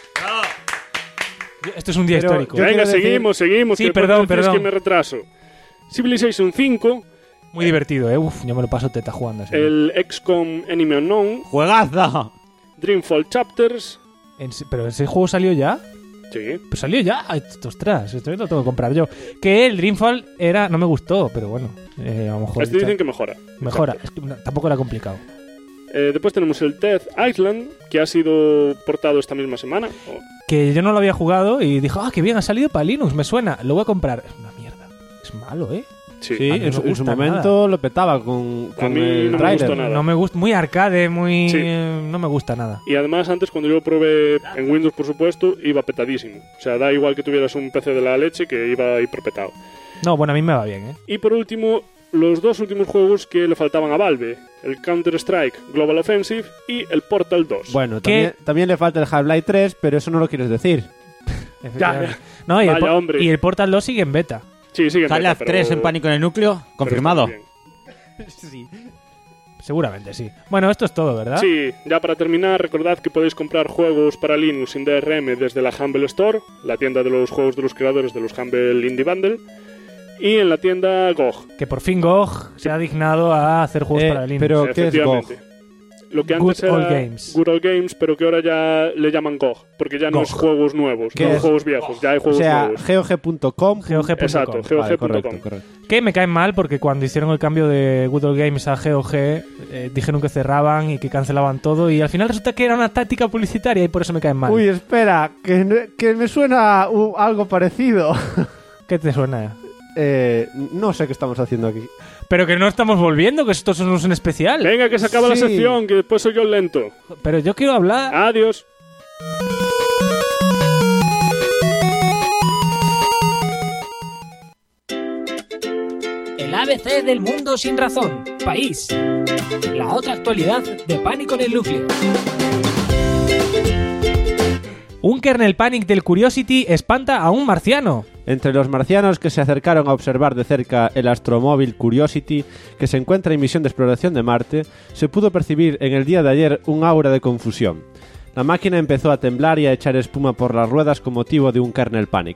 Esto es un día Pero histórico. yo- Venga, quiero decir- seguimos. Sí, que perdón, después decís perdón. que me retraso. Civilization 5, Muy divertido, Uf, yo me lo paso teta jugando así. el XCOM Enemy Unknown, ¡Juegazo! Dreamfall Chapters... ¿Pero ese juego salió ya? Sí. Pues salió ya. Ay, ostras, esto lo tengo que comprar yo. Que el Dreamfall era... No me gustó, pero bueno. A lo mejor... Este dicen que mejora. Mejora. Es que tampoco era complicado. Después tenemos el Death Island, que ha sido portado esta misma semana. Que yo no lo había jugado y dijo, qué bien, ha salido para Linux, me suena. Lo voy a comprar. Es una mierda. Es malo, ¿eh? Sí. Sí, A mí no en me su gusta momento lo petaba con A mí el no me trailer. gustó nada. No me gusta. Muy arcade, muy... Sí. No me gusta nada. Y además antes cuando yo lo probé en Windows, por supuesto, iba petadísimo. O sea, da igual que tuvieras un PC de la leche que iba hiperpetado. No, bueno, a mí me va bien, ¿eh? Y por último, los dos últimos juegos que le faltaban a Valve. El Counter-Strike Global Offensive y el Portal 2. Bueno, ¿Qué? también le falta el Half-Life 3, pero eso no lo quieres decir. Efectivamente. No, y el, Vaya, hombre. y el Portal 2 sigue en beta. Sí, sigue en beta, Half-Life pero- 3 en pánico en el núcleo. pero Confirmado. está muy bien. Seguramente, sí. Bueno, esto es todo, ¿verdad? Sí, ya para terminar, recordad que podéis comprar juegos para Linux sin DRM desde la Humble Store, la tienda de los juegos de los creadores de los Humble Indie Bundle, y en la tienda GOG. Que por fin GOG se ha dignado a hacer juegos para Linux. pero ¿qué es GOG? Efectivamente. Lo que antes Good Old era Games. Good Old Games, pero que ahora ya le llaman GOG, porque ya no GOG. es juegos nuevos, ¿Qué no es? juegos viejos, ya hay O juegos sea, nuevos. GOG.com. GOG.com. Exacto, GOG.com. Vale, correcto. Que me caen mal porque cuando hicieron el cambio de Good Old Games a GOG dijeron que cerraban y que cancelaban todo y al final resulta que era una táctica publicitaria y por eso me caen mal. Uy, espera, que me suena algo parecido. ¿Qué te suena? No sé qué estamos haciendo aquí. Pero que no estamos volviendo, que esto no es un especial. Venga, que se acaba la Sí. sección, que después soy yo el lento. Pero yo quiero hablar. Adiós. El ABC del mundo sin razón. País. La otra actualidad de Pánico en el Núcleo. Un kernel panic del Curiosity espanta a un marciano. Entre los marcianos que se acercaron a observar de cerca el astromóvil Curiosity, que se encuentra en misión de exploración de Marte, se pudo percibir en el día de ayer un aura de confusión. La máquina empezó a temblar y a echar espuma por las ruedas con motivo de un kernel panic.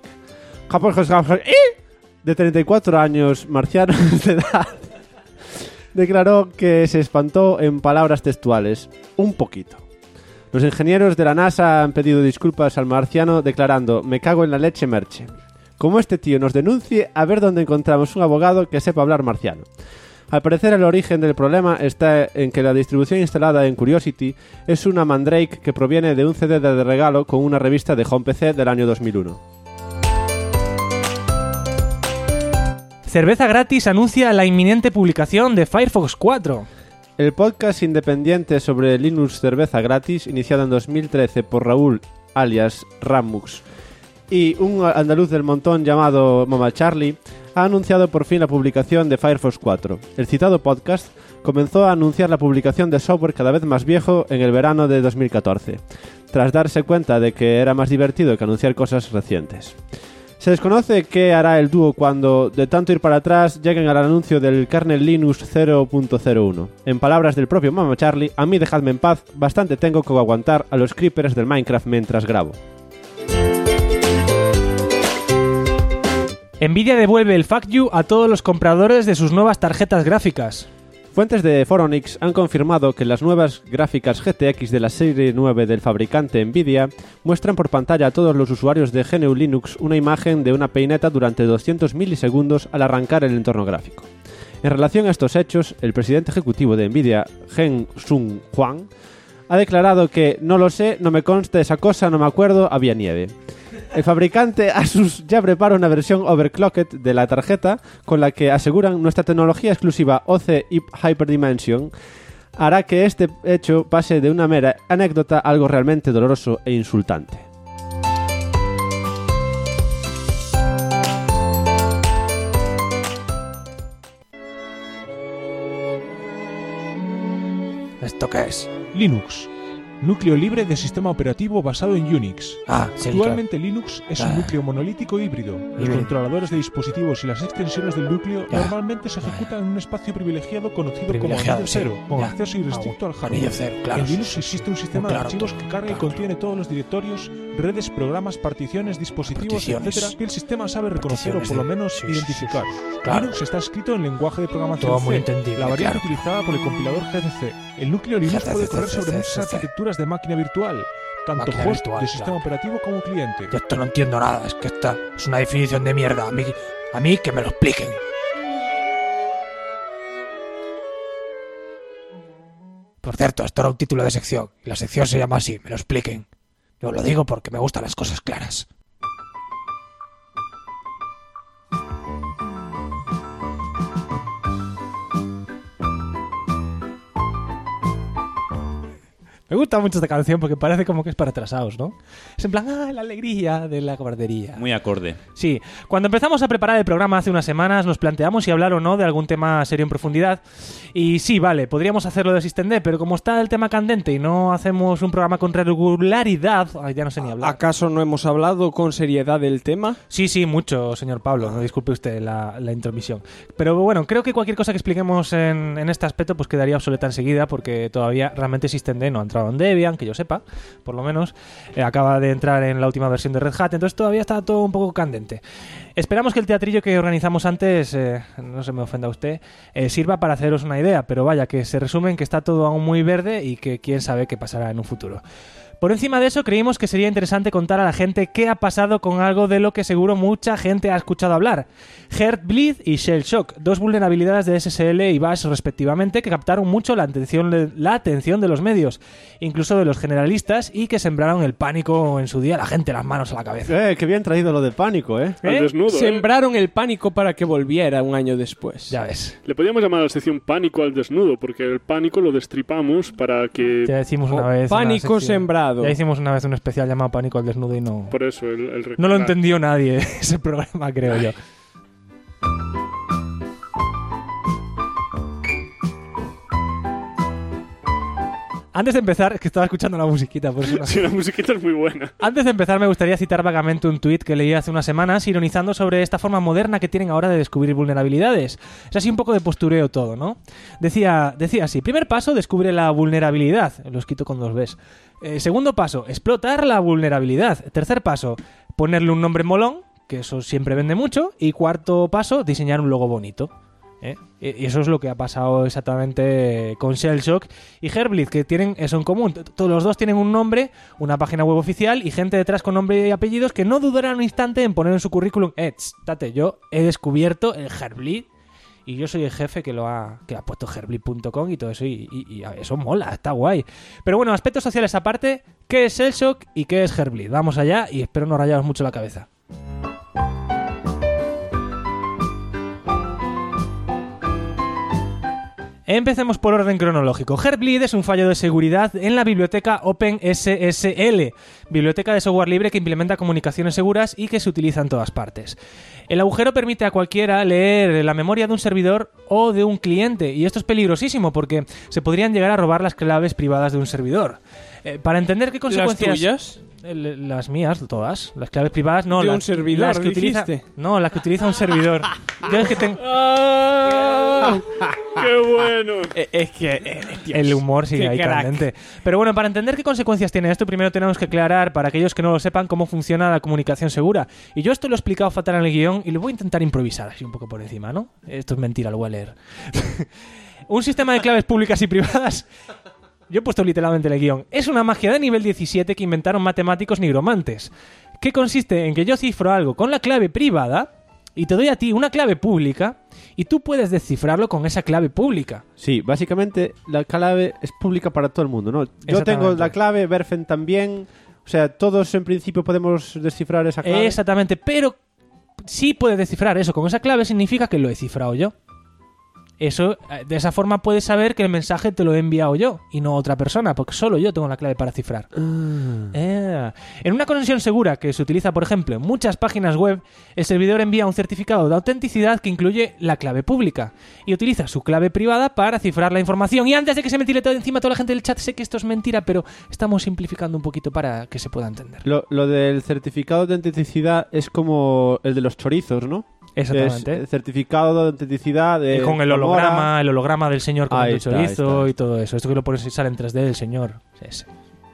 De 34 años, marciano de edad, declaró que se espantó en palabras textuales, un poquito. Los ingenieros de la NASA han pedido disculpas al marciano declarando, me cago en la leche merche. Como este tío nos denuncie, a ver dónde encontramos un abogado que sepa hablar marciano. Al parecer el origen del problema está en que la distribución instalada en Curiosity es una Mandrake que proviene de un CD de regalo con una revista de Home PC del año 2001. Cerveza Gratis anuncia la inminente publicación de Firefox 4. El podcast independiente sobre Linux Cerveza Gratis, iniciado en 2013 por Raúl, alias Ramux, y un andaluz del montón llamado Mama Charlie, ha anunciado por fin la publicación de Firefox 4. El citado podcast comenzó a anunciar la publicación de software cada vez más viejo en el verano de 2014, tras darse cuenta de que era más divertido que anunciar cosas recientes. Se desconoce qué hará el dúo cuando, de tanto ir para atrás, lleguen al anuncio del kernel Linux 0.01. En palabras del propio Mama Charlie, a mí dejadme en paz, bastante tengo que aguantar a los creepers del Minecraft mientras grabo. Nvidia devuelve el Fuck You a todos los compradores de sus nuevas tarjetas gráficas. Fuentes de Phoronix han confirmado que las nuevas gráficas GTX de la serie 9 del fabricante Nvidia muestran por pantalla a todos los usuarios de GNU Linux una imagen de una peineta durante 200 milisegundos al arrancar el entorno gráfico. En relación a estos hechos, el presidente ejecutivo de Nvidia, Heng-Sung Huang, ha declarado que no lo sé, no me consta esa cosa, no me acuerdo, había nieve. El fabricante Asus ya prepara una versión overclocked de la tarjeta con la que aseguran nuestra tecnología exclusiva OC Hyperdimension hará que este hecho pase de una mera anécdota a algo realmente doloroso e insultante. ¿Esto qué es? Linux. Núcleo libre de sistema operativo basado en Unix. Sí, Actualmente Linux es un núcleo monolítico híbrido. Los controladores de dispositivos y las extensiones del núcleo normalmente se ejecutan en un espacio privilegiado conocido como anillo cero, con acceso irrestricto al hardware. En Linux existe un sistema de archivos que carga y contiene todos los directorios, redes, programas, particiones, dispositivos, etc. que el sistema sabe reconocer o por lo menos identificar. Linux está escrito en lenguaje de programación C, la variante utilizada por el compilador GCC. El núcleo Linux puede correr sobre muchas arquitecturas de máquina virtual, tanto host de sistema operativo como cliente. Yo esto no entiendo nada, es que esta es una definición de mierda. A mí que me lo expliquen. Por cierto, esto era un título de sección, y la sección se llama así, me lo expliquen. Yo lo digo porque me gustan las cosas claras. Me gusta mucho esta canción porque parece como que es para atrasados, ¿no? Es en plan, la alegría de la guardería. Muy acorde. Sí, cuando empezamos a preparar el programa hace unas semanas nos planteamos si hablar o no de algún tema serio en profundidad. Y sí, vale, podríamos hacerlo de SystemD, pero como está el tema candente y no hacemos un programa con regularidad, ya no sé ni hablar. ¿Acaso no hemos hablado con seriedad del tema? Sí, mucho, señor Pablo. No disculpe usted la intromisión. Pero bueno, creo que cualquier cosa que expliquemos en este aspecto pues quedaría obsoleta enseguida porque todavía realmente SystemD no ha entrado en Debian, que yo sepa, por lo menos. Acaba de entrar en la última versión de Red Hat, entonces todavía está todo un poco candente. Esperamos que el teatrillo que organizamos antes, no se me ofenda usted, sirva para haceros una idea, pero vaya, que se resume en que está todo aún muy verde y que quién sabe qué pasará en un futuro. Por encima de eso, creímos que sería interesante contar a la gente qué ha pasado con algo de lo que seguro mucha gente ha escuchado hablar. Heartbleed y Shell Shock, dos vulnerabilidades de SSL y Bash respectivamente que captaron mucho la atención de los medios, incluso de los generalistas, y que sembraron el pánico en su día, la gente las manos a la cabeza. Qué bien traído lo de pánico, Al desnudo, Sembraron el pánico para que volviera un año después. Ya ves. Le podíamos llamar a la sección pánico al desnudo, porque el pánico lo destripamos para que... Ya decimos una vez... Pánico sembrado. Ya hicimos una vez un especial llamado Pánico al desnudo y no... Por eso no lo entendió nadie ese programa, creo yo. Antes de empezar, es que estaba escuchando la musiquita, por eso no. Sí, la musiquita es muy buena. Antes de empezar, me gustaría citar vagamente un tuit que leí hace unas semanas ironizando sobre esta forma moderna que tienen ahora de descubrir vulnerabilidades. Es así un poco de postureo todo, ¿no? Decía así: primer paso, descubre la vulnerabilidad. Lo escrito con 2 Bs. Segundo paso, explotar la vulnerabilidad. Tercer paso, ponerle un nombre molón, que eso siempre vende mucho. Y cuarto paso, diseñar un logo bonito. Y eso es lo que ha pasado exactamente con Shellshock y Heartbleed, que tienen eso en común. Todos los dos tienen un nombre, una página web oficial y gente detrás con nombre y apellidos que no dudarán un instante en poner en su currículum: tate, yo he descubierto el Heartbleed y yo soy el jefe que ha puesto heartbleed.com y todo eso, y eso mola, está guay. Pero bueno, aspectos sociales aparte, ¿qué es Shellshock y qué es Heartbleed? Vamos allá y espero no rayaros mucho la cabeza. Empecemos por orden cronológico. Heartbleed es un fallo de seguridad en la biblioteca OpenSSL, biblioteca de software libre que implementa comunicaciones seguras y que se utiliza en todas partes. El agujero permite a cualquiera leer la memoria de un servidor o de un cliente, y esto es peligrosísimo porque se podrían llegar a robar las claves privadas de un servidor. Para entender qué consecuencias... ¿Las tuyas? Las mías, todas. Las claves privadas no. De un servidor, las que utiliza, no, las que utiliza un servidor. Yo es que tengo... ¡Qué bueno! Es que... el humor sigue ahí candente. Pero bueno, para entender qué consecuencias tiene esto, primero tenemos que aclarar, para aquellos que no lo sepan, cómo funciona la comunicación segura. Y yo esto lo he explicado fatal en el guión y lo voy a intentar improvisar así un poco por encima, ¿no? Esto es mentira, lo voy a leer. Un sistema de claves públicas y privadas... Yo he puesto literalmente el guión. Es una magia de nivel 17 que inventaron matemáticos nigromantes. Que consiste en que yo cifro algo con la clave privada y te doy a ti una clave pública y tú puedes descifrarlo con esa clave pública. Sí, básicamente la clave es pública para todo el mundo, ¿no? Yo tengo la clave, Berfen también. O sea, todos en principio podemos descifrar esa clave. Exactamente, pero si puedes descifrar eso con esa clave significa que lo he cifrado yo. Eso, de esa forma puedes saber que el mensaje te lo he enviado yo y no otra persona, porque solo yo tengo la clave para cifrar. En una conexión segura que se utiliza, por ejemplo, en muchas páginas web, el servidor envía un certificado de autenticidad que incluye la clave pública y utiliza su clave privada para cifrar la información. Y antes de que se me tire todo encima toda la gente del chat, sé que esto es mentira, pero estamos simplificando un poquito para que se pueda entender. Lo del certificado de autenticidad es como el de los chorizos, ¿no? Exactamente. Es certificado de autenticidad de con el holograma del señor con el chorizo está. Y todo eso. Esto que lo pones y sale en 3D del señor. Ese.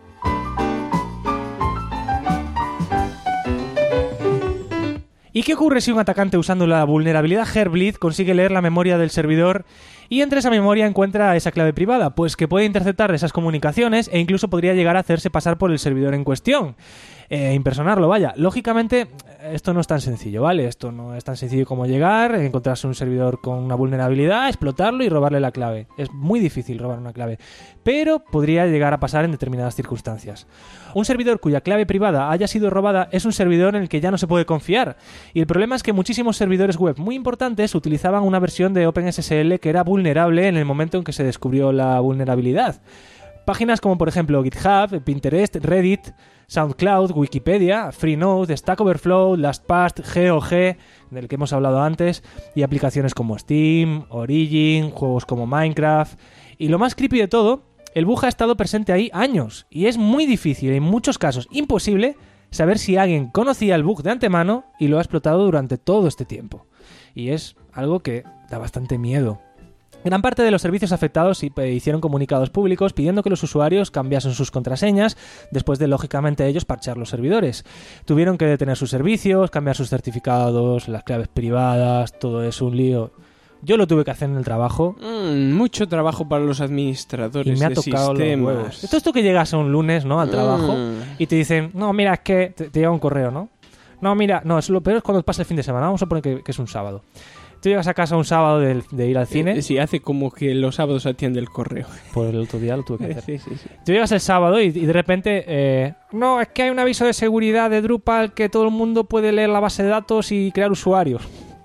¿Y qué ocurre si un atacante usando la vulnerabilidad Heartbleed consigue leer la memoria del servidor y entre esa memoria encuentra esa clave privada? Pues que puede interceptar esas comunicaciones e incluso podría llegar a hacerse pasar por el servidor en cuestión. Impersonarlo, vaya. Lógicamente, esto no es tan sencillo, ¿vale? Esto no es tan sencillo como llegar, encontrarse un servidor con una vulnerabilidad, explotarlo y robarle la clave. Es muy difícil robar una clave, pero podría llegar a pasar en determinadas circunstancias. Un servidor cuya clave privada haya sido robada es un servidor en el que ya no se puede confiar. Y el problema es que muchísimos servidores web muy importantes utilizaban una versión de OpenSSL que era vulnerable en el momento en que se descubrió la vulnerabilidad. Páginas como por ejemplo GitHub, Pinterest, Reddit, SoundCloud, Wikipedia, Freenode, Stack Overflow, LastPass, GOG, del que hemos hablado antes, y aplicaciones como Steam, Origin, juegos como Minecraft. Y lo más creepy de todo, el bug ha estado presente ahí años, y es muy difícil, en muchos casos imposible, saber si alguien conocía el bug de antemano y lo ha explotado durante todo este tiempo. Y es algo que da bastante miedo. Gran parte de los servicios afectados hicieron comunicados públicos pidiendo que los usuarios cambiasen sus contraseñas después de, lógicamente, ellos parchear los servidores. Tuvieron que detener sus servicios, cambiar sus certificados, las claves privadas, todo es un lío. Yo lo tuve que hacer en el trabajo. Mucho trabajo para los administradores y me ha de tocado sistemas. Los huevos. Esto es tú que llegas un lunes, ¿no? Al trabajo y te dicen, no, mira, es que te llega un correo, ¿no? No, mira, no, es lo peor es cuando pasa el fin de semana. Vamos a poner que es un sábado. Tú llegas a casa un sábado de ir al cine. Sí, hace como que los sábados atiende el correo. Pues el otro día lo tuve que hacer. Sí. Tú llegas el sábado y de repente... no, es que hay un aviso de seguridad de Drupal que todo el mundo puede leer la base de datos y crear usuarios.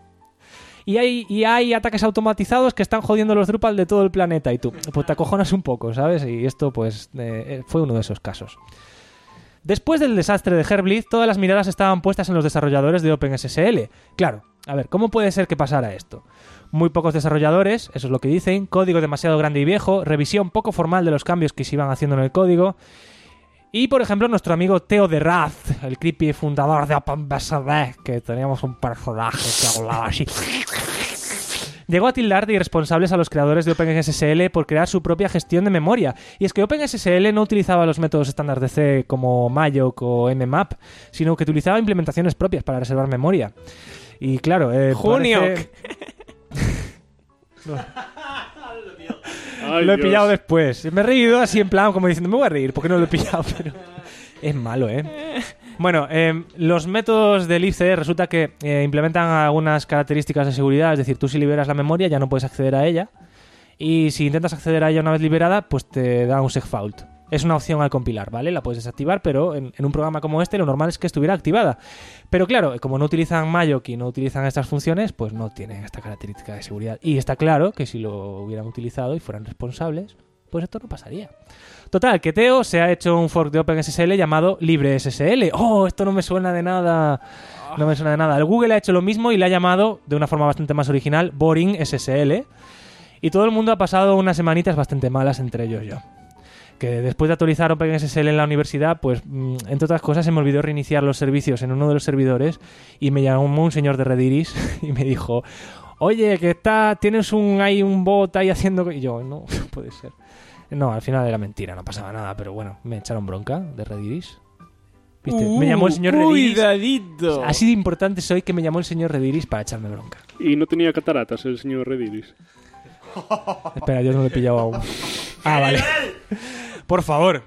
Y hay ataques automatizados que están jodiendo los Drupal de todo el planeta. Y tú, pues te acojonas un poco, ¿sabes? Y esto, pues, fue uno de esos casos. Después del desastre de Heartbleed, todas las miradas estaban puestas en los desarrolladores de OpenSSL. Claro, a ver, ¿cómo puede ser que pasara esto? muy pocos desarrolladores, eso es lo que dicen, código demasiado grande y viejo, revisión poco formal de los cambios que se iban haciendo en el código. Y, por ejemplo, nuestro amigo Theo de Raz, el creepy fundador de OpenBSD, que teníamos un personaje que hablaba así, llegó a tildar de irresponsables a los creadores de OpenSSL por crear su propia gestión de memoria. Y es que OpenSSL no utilizaba los métodos estándar de C como malloc o mmap, sino que utilizaba implementaciones propias para reservar memoria. Y claro, Juniok. Ay, lo he Dios. pillado después. Me he reído así en plan, como diciendo, me voy a reír, porque no lo he pillado, pero es malo, ¿eh? Bueno, los métodos del libc resulta que implementan algunas características de seguridad, es decir, tú si liberas la memoria ya no puedes acceder a ella, y si intentas acceder a ella una vez liberada, pues te da un segfault. Es una opción al compilar, ¿vale? La puedes desactivar, pero en un programa como este lo normal es que estuviera activada. Pero claro, como no utilizan malloc y no utilizan estas funciones, pues no tienen esta característica de seguridad. Y está claro que si lo hubieran utilizado y fueran responsables, pues esto no pasaría. Total, que Theo se ha hecho un fork de OpenSSL llamado LibreSSL. ¡Oh, esto no me suena de nada! No me suena de nada. El Google ha hecho lo mismo y le ha llamado, de una forma bastante más original, Boring SSL. Y todo el mundo ha pasado unas semanitas bastante malas, entre ellos yo. Que después de actualizar OpenSSL en la universidad, pues, entre otras cosas, se me olvidó reiniciar los servicios en uno de los servidores y me llamó un señor de Rediris y me dijo, oye, que tienes un bot ahí haciendo... Y yo, no puede ser. No, al final era mentira, no pasaba nada, pero bueno, me echaron bronca de Rediris. ¿Viste? Me llamó el señor Rediris. Cuidadito. Así de importante soy que me llamó el señor Rediris para echarme bronca. Y no tenía cataratas el señor Rediris. Espera, yo no lo he pillado aún. Ah, vale. Por favor.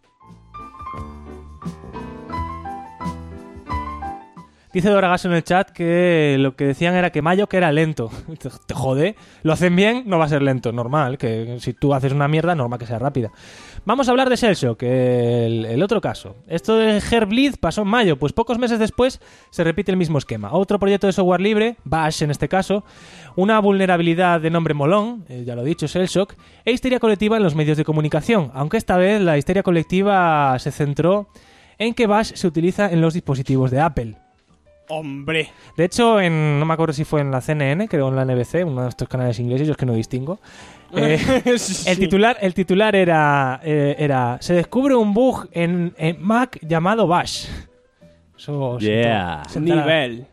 Dice Doragaso en el chat que lo que decían era que malloc era lento. Te jode. Lo hacen bien, no va a ser lento. Normal, que si tú haces una mierda, normal que sea rápida. Vamos a hablar de Shellshock, el otro caso. Esto de Heartbleed pasó en mayo, pues pocos meses después se repite el mismo esquema. Otro proyecto de software libre, Bash en este caso, una vulnerabilidad de nombre molón, ya lo he dicho, Shellshock, e histeria colectiva en los medios de comunicación, aunque esta vez la histeria colectiva se centró en que Bash se utiliza en los dispositivos de Apple. Hombre. De hecho, no me acuerdo si fue en la CNN, creo en la NBC, uno de estos canales ingleses, yo es que no distingo. Sí. El titular era se descubre un bug en Mac llamado Bash. Eso Nivel.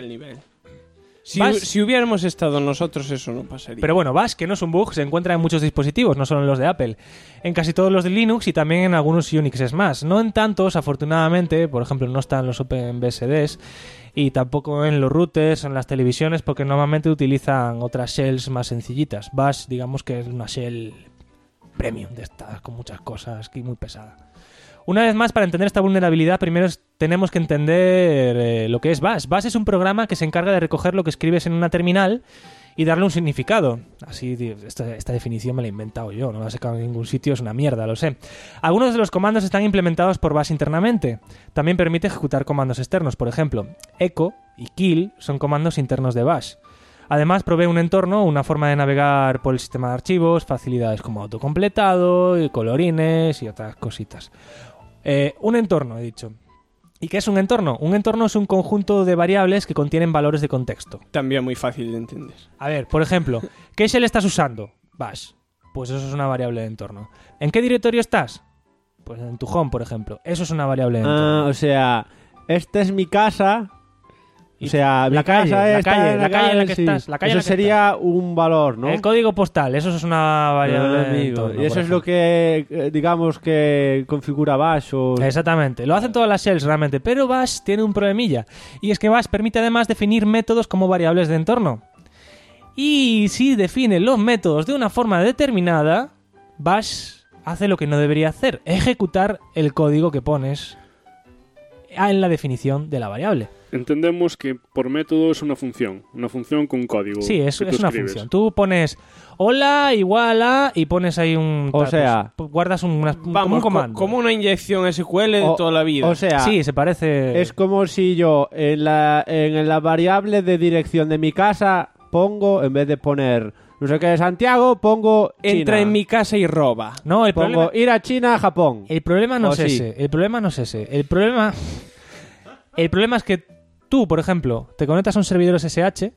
Si hubiéramos estado nosotros, eso no pasaría. Pero bueno, Bash, que no es un bug, se encuentra en muchos dispositivos, no solo en los de Apple. En casi todos los de Linux y también en algunos Unix más. No en tantos, afortunadamente, por ejemplo, no están los OpenBSDs y tampoco en los routers o en las televisiones, porque normalmente utilizan otras shells más sencillitas. Bash, digamos que es una shell premium de estas, con muchas cosas, y muy pesada. Una vez más, para entender esta vulnerabilidad, primero tenemos que entender lo que es Bash. Bash es un programa que se encarga de recoger lo que escribes en una terminal y darle un significado. Así, esta definición me la he inventado yo, no la he sacado en ningún sitio, es una mierda, lo sé. Algunos de los comandos están implementados por Bash internamente. También permite ejecutar comandos externos, por ejemplo, echo y kill son comandos internos de Bash. Además, provee un entorno, una forma de navegar por el sistema de archivos, facilidades como autocompletado, y colorines y otras cositas. Un entorno, he dicho. ¿Y qué es un entorno? Un entorno es un conjunto de variables que contienen valores de contexto. También muy fácil de entender. A ver, por ejemplo, ¿qué shell estás usando? Bash. Pues eso es una variable de entorno. ¿En qué directorio estás? Pues en tu home, por ejemplo. Eso es una variable de entorno. O sea, esta es mi casa. O sea, la mi calle, casa la está calle, en la calle en la que sí. estás. La calle en Eso la que sería un valor, ¿no? El código postal, eso es una variable de Amigo. entorno. Y eso es lo que, digamos, que configura Bash o... Exactamente, lo hacen todas las shells realmente, pero Bash tiene un problemilla. Y es que Bash permite además definir métodos como variables de entorno. Y si define los métodos de una forma determinada, Bash hace lo que no debería hacer, ejecutar el código que pones en la definición de la variable. Entendemos que por método es una función con código. Sí, es una escribes. función. Tú pones hola igual a y pones ahí un... O sea... pues, guardas como un comando. Como una inyección SQL de toda la vida. O sea... Sí, se parece... Es como si yo en la variable de dirección de mi casa pongo, en vez de poner no sé qué de Santiago, pongo China. Entra en mi casa y roba. No, Pongo ir a China, a Japón. El problema no O es sí. ese. El problema no es ese. El problema es que tú, por ejemplo, te conectas a un servidor SSH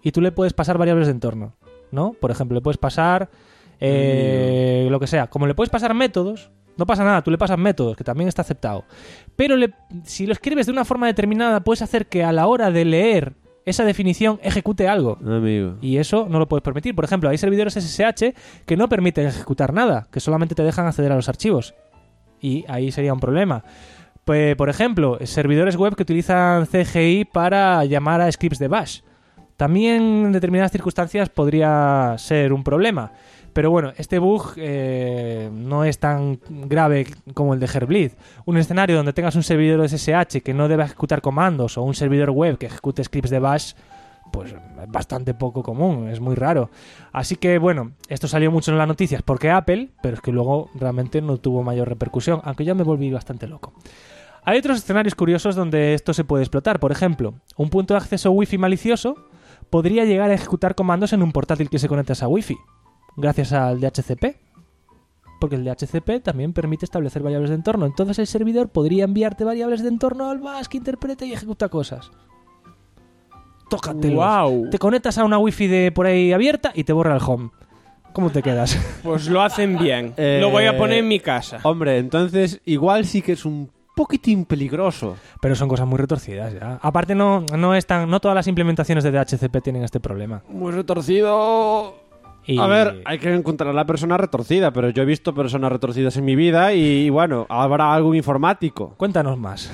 y tú le puedes pasar variables de entorno, ¿no? Por ejemplo, le puedes pasar lo que sea. Como le puedes pasar métodos, no pasa nada, tú le pasas métodos, que también está aceptado. Pero si lo escribes de una forma determinada, puedes hacer que a la hora de leer esa definición ejecute algo. Amigo. Y eso no lo puedes permitir. Por ejemplo, hay servidores SSH que no permiten ejecutar nada, que solamente te dejan acceder a los archivos. Y ahí sería un problema. Pues, por ejemplo, servidores web que utilizan CGI para llamar a scripts de bash. También en determinadas circunstancias podría ser un problema. Pero bueno, este bug no es tan grave como el de Heartbleed. Un escenario donde tengas un servidor SSH que no deba ejecutar comandos o un servidor web que ejecute scripts de bash, pues es bastante poco común, es muy raro. Así que bueno, esto salió mucho en las noticias porque Apple, pero es que luego realmente no tuvo mayor repercusión, aunque ya me volví bastante loco. Hay otros escenarios curiosos donde esto se puede explotar. Por ejemplo, un punto de acceso Wi-Fi malicioso podría llegar a ejecutar comandos en un portátil que se conecta a esa Wi-Fi, gracias al DHCP. Porque el DHCP también permite establecer variables de entorno. Entonces el servidor podría enviarte variables de entorno al bus que interprete y ejecuta cosas. Tócatelo. Wow. Te conectas a una Wi-Fi de por ahí abierta y te borra el home. ¿Cómo te quedas? Pues lo hacen bien. Lo voy a poner en mi casa. Hombre, entonces igual sí que es un poquitín peligroso. Pero son cosas muy retorcidas ya. Aparte no todas las implementaciones de DHCP tienen este problema. Muy retorcido. Y... A ver, hay que encontrar a la persona retorcida, pero yo he visto personas retorcidas en mi vida y bueno, habrá algún informático. Cuéntanos más.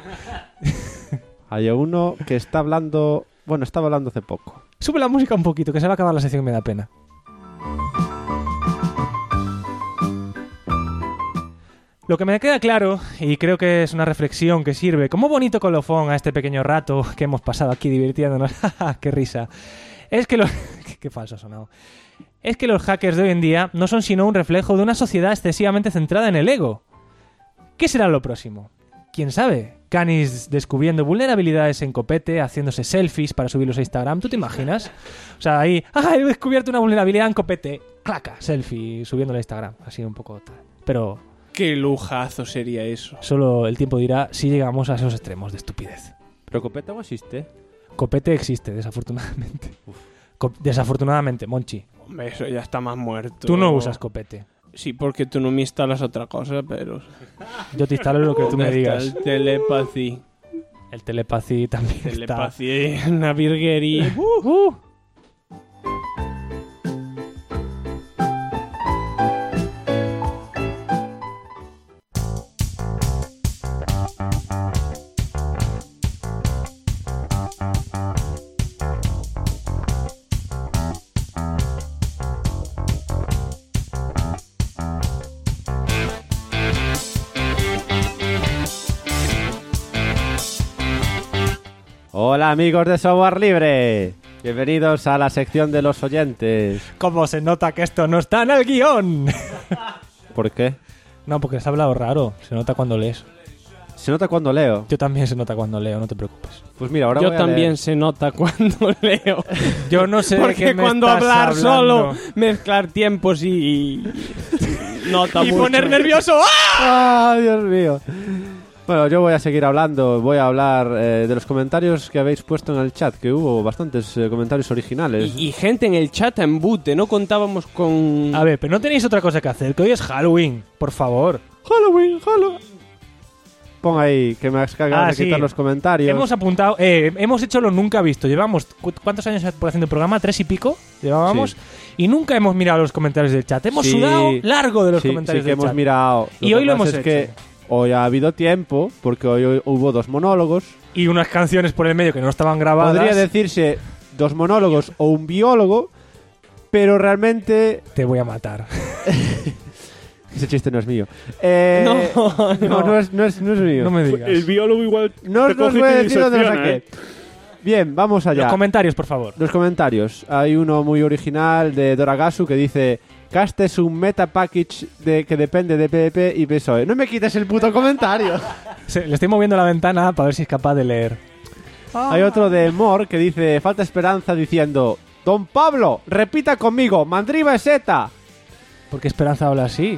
Hay uno que está hablando... Bueno, estaba hablando hace poco. Sube la música un poquito, que se va a acabar la sección y me da pena. Lo que me queda claro, y creo que es una reflexión que sirve como bonito colofón a este pequeño rato que hemos pasado aquí divirtiéndonos, ¡qué risa!, es que ¡Qué falso ha sonado! Es que los hackers de hoy en día no son sino un reflejo de una sociedad excesivamente centrada en el ego. ¿Qué será lo próximo? ¿Quién sabe? Canis descubriendo vulnerabilidades en copete, haciéndose selfies para subirlos a Instagram. ¿Tú te imaginas? O sea, ahí... ¡Ah, he descubierto una vulnerabilidad en copete! ¡Claca! Selfie subiéndolo a Instagram. Así un poco tal. Pero... ¡Qué lujazo sería eso! Solo el tiempo dirá si llegamos a esos extremos de estupidez. ¿Pero copete no existe? Copete existe, desafortunadamente. Desafortunadamente, Monchi. Hombre, eso ya está más muerto. Tú no usas copete. Sí, porque tú no me instalas otra cosa, pero... Yo te instalo lo que tú me digas. El telepathy. El telepathy también telepathy es una virguería. Hola amigos de Software Libre, bienvenidos a la sección de los oyentes. ¿Cómo se nota que esto no está en el guión? ¿Por qué? No, porque has hablado raro, se nota cuando lees. ¿Se nota cuando leo? Yo también se nota cuando leo, no te preocupes. Pues mira, ahora yo voy a también leer. Se nota cuando leo. Yo no sé porque de qué me cuando estás hablar hablando. solo, mezclar tiempos y nota y mucho. poner nervioso. ¡Ah, Dios mío! Bueno, yo voy a seguir hablando. Voy a hablar de los comentarios que habéis puesto en el chat, que hubo bastantes comentarios originales. Y gente en el chat en embute, no contábamos con... A ver, pero no tenéis otra cosa que hacer, que hoy es Halloween, por favor. Halloween. Pon ahí, que me has cagado de quitar los comentarios. Hemos apuntado, hemos hecho lo nunca visto. Llevamos, ¿cuántos años por haciendo el programa? 3 y pico llevábamos. Sí. Y nunca hemos mirado los comentarios del chat. Hemos sudado largo de los comentarios sí que del chat. hemos mirado. Y hoy lo hemos es hecho. Que hoy ha habido tiempo, porque hoy hubo 2 monólogos. Y unas canciones por el medio que no estaban grabadas. Podría decirse 2 monólogos o un biólogo, pero realmente... Te voy a matar. Ese chiste no es mío. No es mío. No me digas. El biólogo igual No te os coge y voy a te decir dónde lo disecciona, saqué. Bien, vamos allá. Los comentarios, por favor. Los comentarios. Hay uno muy original de Doragasu que dice: Cast es un meta package que depende de PvP y PSOE. No me quites el puto comentario. Le estoy moviendo la ventana para ver si es capaz de leer. Hay otro de Mor que dice: Falta esperanza, diciendo: Don Pablo, repita conmigo, Mandriva es ETA. ¿Por qué Esperanza habla así?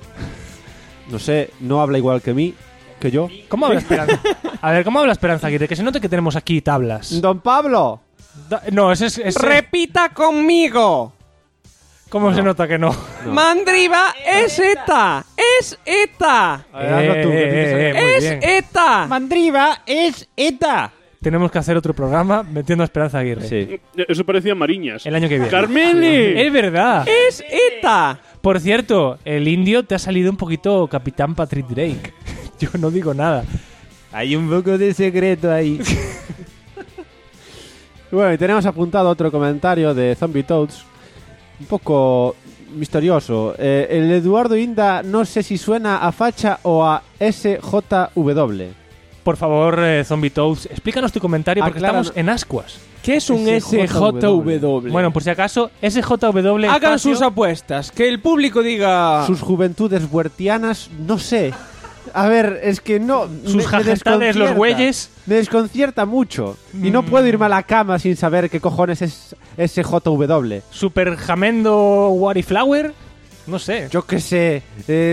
No sé, no habla igual que mí, que yo. ¿Cómo habla Esperanza? A ver, ¿cómo habla Esperanza Aguirre? Que se note que tenemos aquí tablas. Don Pablo, No, es ¡Repita conmigo! ¿Cómo se nota que no? ¡Mandriva es ETA! ¡Es ETA! Hazlo tú, que tienes que- muy ¡Es bien. ETA! Mandriva es ETA. Tenemos que hacer otro programa metiendo a Esperanza Aguirre. Sí. Eso parecía Mariñas. El año que viene. ¡Carmele! Es verdad. ¡Es ETA! Por cierto, el indio te ha salido un poquito Capitán Patrick Drake. Yo no digo nada. Hay un poco de secreto ahí. Bueno, y tenemos apuntado otro comentario de Zombie Toads, un poco misterioso. El Eduardo Inda no sé si suena a facha o a SJW. Por favor, Zombie Toads, explícanos tu comentario porque Aclara- estamos en ascuas. ¿Qué es un SJW? SJW? Bueno, por si acaso, SJW... hagan espacio- sus apuestas. Que el público diga... Sus juventudes huertianas, no sé. A ver, es que no... Sus jajestades, los güeyes. Me desconcierta mucho. Y no puedo irme a la cama sin saber qué cojones es SJW. Super Jamendo Wariflower. No sé. Yo qué sé.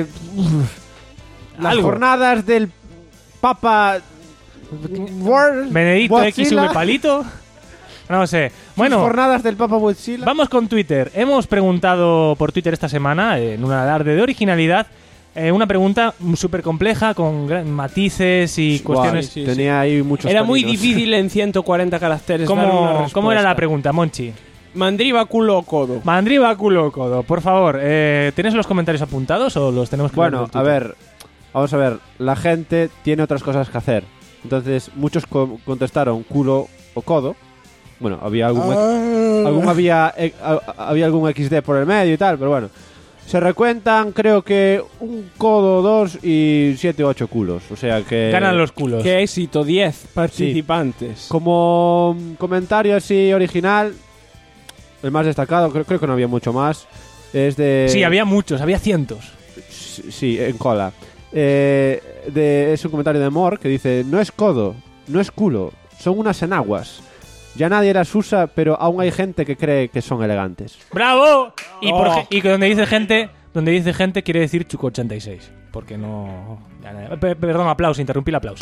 Las Algo. jornadas del Papa... Benedicto Godzilla. XV Palito. No sé. Sus Bueno, jornadas del Papa Godzilla. vamos con Twitter. Hemos preguntado por Twitter esta semana, en un alarde de originalidad, una pregunta súper compleja con matices y cuestiones. sí, sí. Tenía ahí muchos Era muy toninos. difícil en 140 caracteres dar una ¿Cómo, ¿Cómo era la respuesta. pregunta, Monchi? Mandriva, culo o codo. Mandriva, culo, codo. Por favor, ¿tienes los comentarios apuntados o los tenemos que ver Bueno, en el a Twitter? ver, vamos a ver. La gente tiene otras cosas que hacer. Entonces, muchos contestaron culo o codo. Bueno, había había algún XD por el medio y tal, pero bueno. Se recuentan, creo que un codo, 2 y 7 o 8 culos. O sea que... Ganan los culos. Qué éxito, 10 participantes. Como comentario así original, el más destacado, creo que no había mucho más, es de... Sí, había muchos, había cientos. Sí, en cola. Es un comentario de Mor que dice: no es codo, no es culo, son unas enaguas. Ya nadie las usa, pero aún hay gente que cree que son elegantes. ¡Bravo! Y, y que donde dice gente quiere decir Chuco 86. Porque no... Perdón, aplauso, interrumpí el aplauso.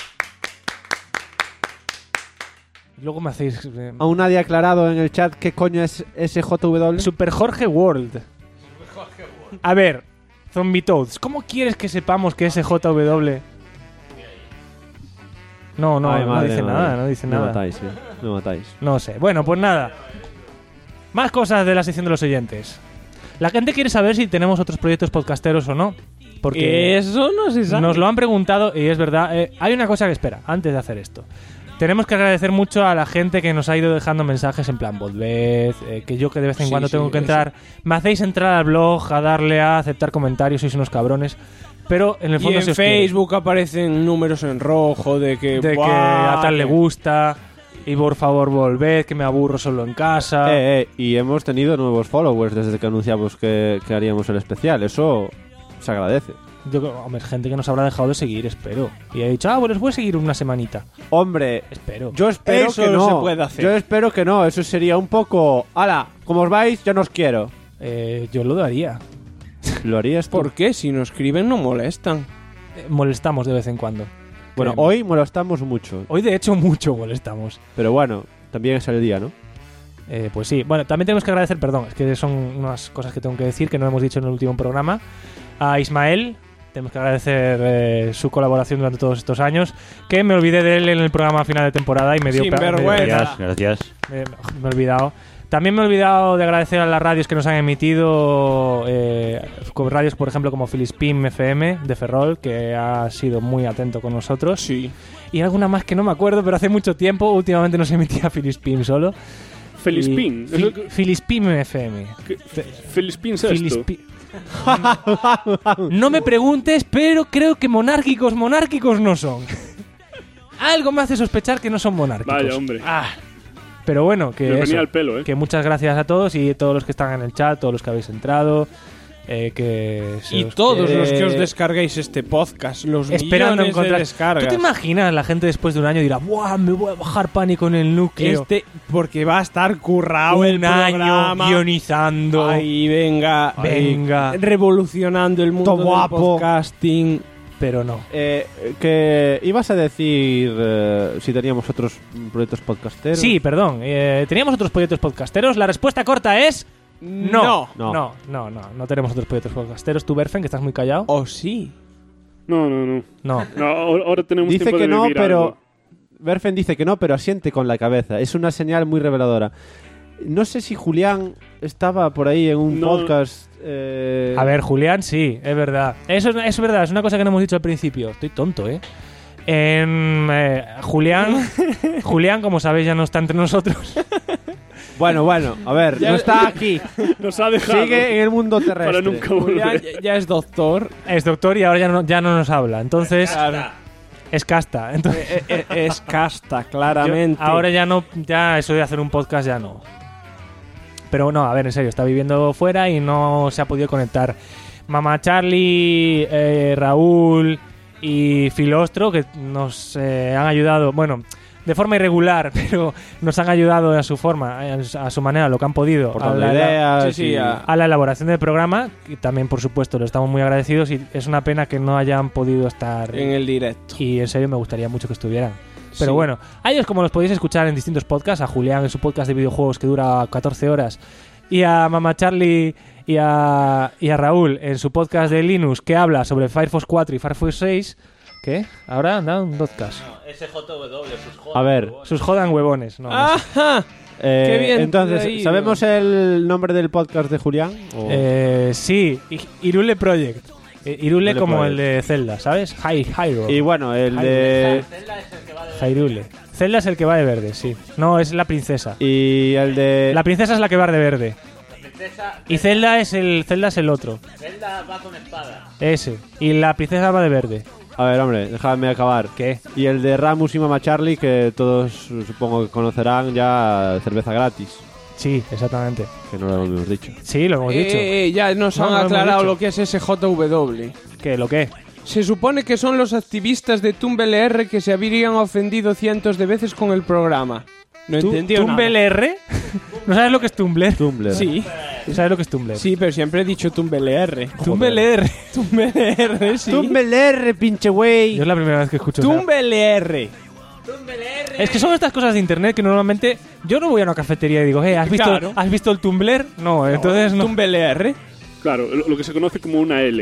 Luego me hacéis... Aún nadie ha aclarado en el chat qué coño es SJW. Super Jorge World. A ver, Zombie Toads, ¿cómo quieres que sepamos que es SJW? No, Ay, no madre, dice madre. nada, no dice Me nada. matáis, me matáis. No sé. Bueno, pues nada. Más cosas de la sección de los oyentes. La gente quiere saber si tenemos otros proyectos podcasteros o no. Porque Eso no se sabe. nos lo han preguntado y es verdad. Hay una cosa que espera, antes de hacer esto. Tenemos que agradecer mucho a la gente que nos ha ido dejando mensajes en plan volved, que yo que de vez en Sí, cuando sí, tengo que entrar. Me hacéis entrar al blog, a darle a aceptar comentarios, sois unos cabrones. Pero en el Y fondo en se os quiere. Facebook aparecen números en rojo de que... De que ¡buah! a tal le gusta. Y por favor volved, que me aburro solo en casa. Y hemos tenido nuevos followers desde que anunciamos que haríamos el especial. Eso se agradece. Yo creo, hombre, gente que nos habrá dejado de seguir, espero. Y he dicho, bueno, os voy a seguir una semanita. Hombre, Espero. yo espero Eso que no no. se puede hacer. Yo espero que no. Eso sería un poco... ¡Hala! Como os vais, ya no os quiero. Yo lo daría. ¿Lo harías tú? ¿Por qué? Si nos escriben no molestan. Molestamos de vez en cuando. Bueno, Créeme. hoy molestamos mucho. Hoy de hecho mucho molestamos. Pero bueno, también es el día, ¿no? Pues sí. Bueno, también tenemos que agradecer, perdón, es que son unas cosas que tengo que decir que no hemos dicho en el último programa. A Ismael, tenemos que agradecer su colaboración durante todos estos años. Que me olvidé de él en el programa final de temporada y me dio Sinvergüenza. Gracias. Me he olvidado. También me he olvidado de agradecer a las radios que nos han emitido, con radios, por ejemplo, como Filispim FM de Ferrol, que ha sido muy atento con nosotros. Sí. Y alguna más que no me acuerdo, pero hace mucho tiempo, últimamente no se emitía Filispim solo. Felispín. Filispim FM. Felispín es esto. Filispi- No me preguntes, pero creo que monárquicos no son. Algo me hace sospechar que no son monárquicos. Vaya, hombre. Pero bueno, que Me venía eso, al pelo, ¿eh? que muchas gracias a todos y todos los que están en el chat, todos los que habéis entrado, que se Y os todos quiere. los que os descarguéis este podcast, los Esperando millones de encontrar. descargas. ¿Tú te imaginas? La gente después de un año dirá, ¡buah! Me voy a bajar Pánico en el núcleo. Porque va a estar currado el un año programa. guionizando. Ahí, venga. Venga. Revolucionando el mundo Todo del guapo. podcasting. pero no. Que ibas a decir si teníamos otros proyectos podcasteros. Sí, perdón. ¿Teníamos otros proyectos podcasteros? La respuesta corta es... No tenemos otros proyectos podcasteros. Tú, Berfen, que estás muy callado. ¿O sí? No. Ahora tenemos dice tiempo que de no, vivir pero... algo. Berfen dice que no, pero asiente con la cabeza. Es una señal muy reveladora. No sé si Julián estaba por ahí en un podcast... A ver, Julián, sí, es verdad. Eso es verdad, es una cosa que no hemos dicho al principio. Estoy tonto, ¿eh? Julián, como sabéis, ya no está entre nosotros. Bueno, a ver, no está aquí. Nos ha dejado. Sigue en el mundo terrestre. Para nunca volver. Julián ya es doctor. Es doctor y ahora ya no nos habla. Entonces... Es casta. Entonces, es casta, claramente. Ahora ya eso de hacer un podcast ya no. Pero no, a ver, en serio, está viviendo fuera y no se ha podido conectar. Mamá Charlie, Raúl y Filostro, que nos han ayudado, bueno, de forma irregular, pero nos han ayudado a su forma, a su manera, lo que han podido. Por las ideas. A la elaboración del programa, y también, por supuesto, le estamos muy agradecidos y es una pena que no hayan podido estar en el directo. Y en serio me gustaría mucho que estuvieran. Pero bueno, a ellos como los podéis escuchar en distintos podcasts, a Julián en su podcast de videojuegos que dura 14 horas y a Mamá Charlie y a Raúl en su podcast de Linux que habla sobre Firefox 4 y Firefox 6. ¿Qué? Ahora anda un podcast. No, SJW, sus jodan. A ver, huevones. Sus jodan huevones. No, ¡Ajá! Qué bien. Entonces, ¿sabemos el nombre del podcast de Julián? Sí, Irule Project. Irule como el de Zelda, ¿sabes? Hyrule. Y bueno, el de... Zelda es el que va de Hyrule. Zelda es el que va de verde, sí. No, es la princesa. Y el de... La princesa es la que va de verde. Y Zelda es el otro. Zelda va con espada. Ese. Y la princesa va de verde. A ver, hombre, déjame acabar. ¿Qué? Y el de Ramus y Mama Charlie, que todos supongo que conocerán ya, cerveza gratis. Sí, exactamente. Que no lo hemos dicho. Sí, lo hemos dicho. Ya nos han aclarado lo que es SJW. ¿Qué? ¿Lo qué? Se supone que son los activistas de TumbleR que se habrían ofendido cientos de veces con el programa. No entendí nada. ¿TumbleR? ¿No sabes lo que es Tumblr? Tumblr. Sí. ¿Sabes lo que es Tumblr? Sí, pero siempre he dicho TumbleR. TumbleR. TumbleR, sí. tumblr, pinche güey. Yo es la primera vez que escucho eso. TumbleR. Es que son estas cosas de internet que normalmente yo no voy a una cafetería y digo, Claro. ¿has visto el Tumblr? No, entonces no. TumbleR. Claro, lo que se conoce como una L.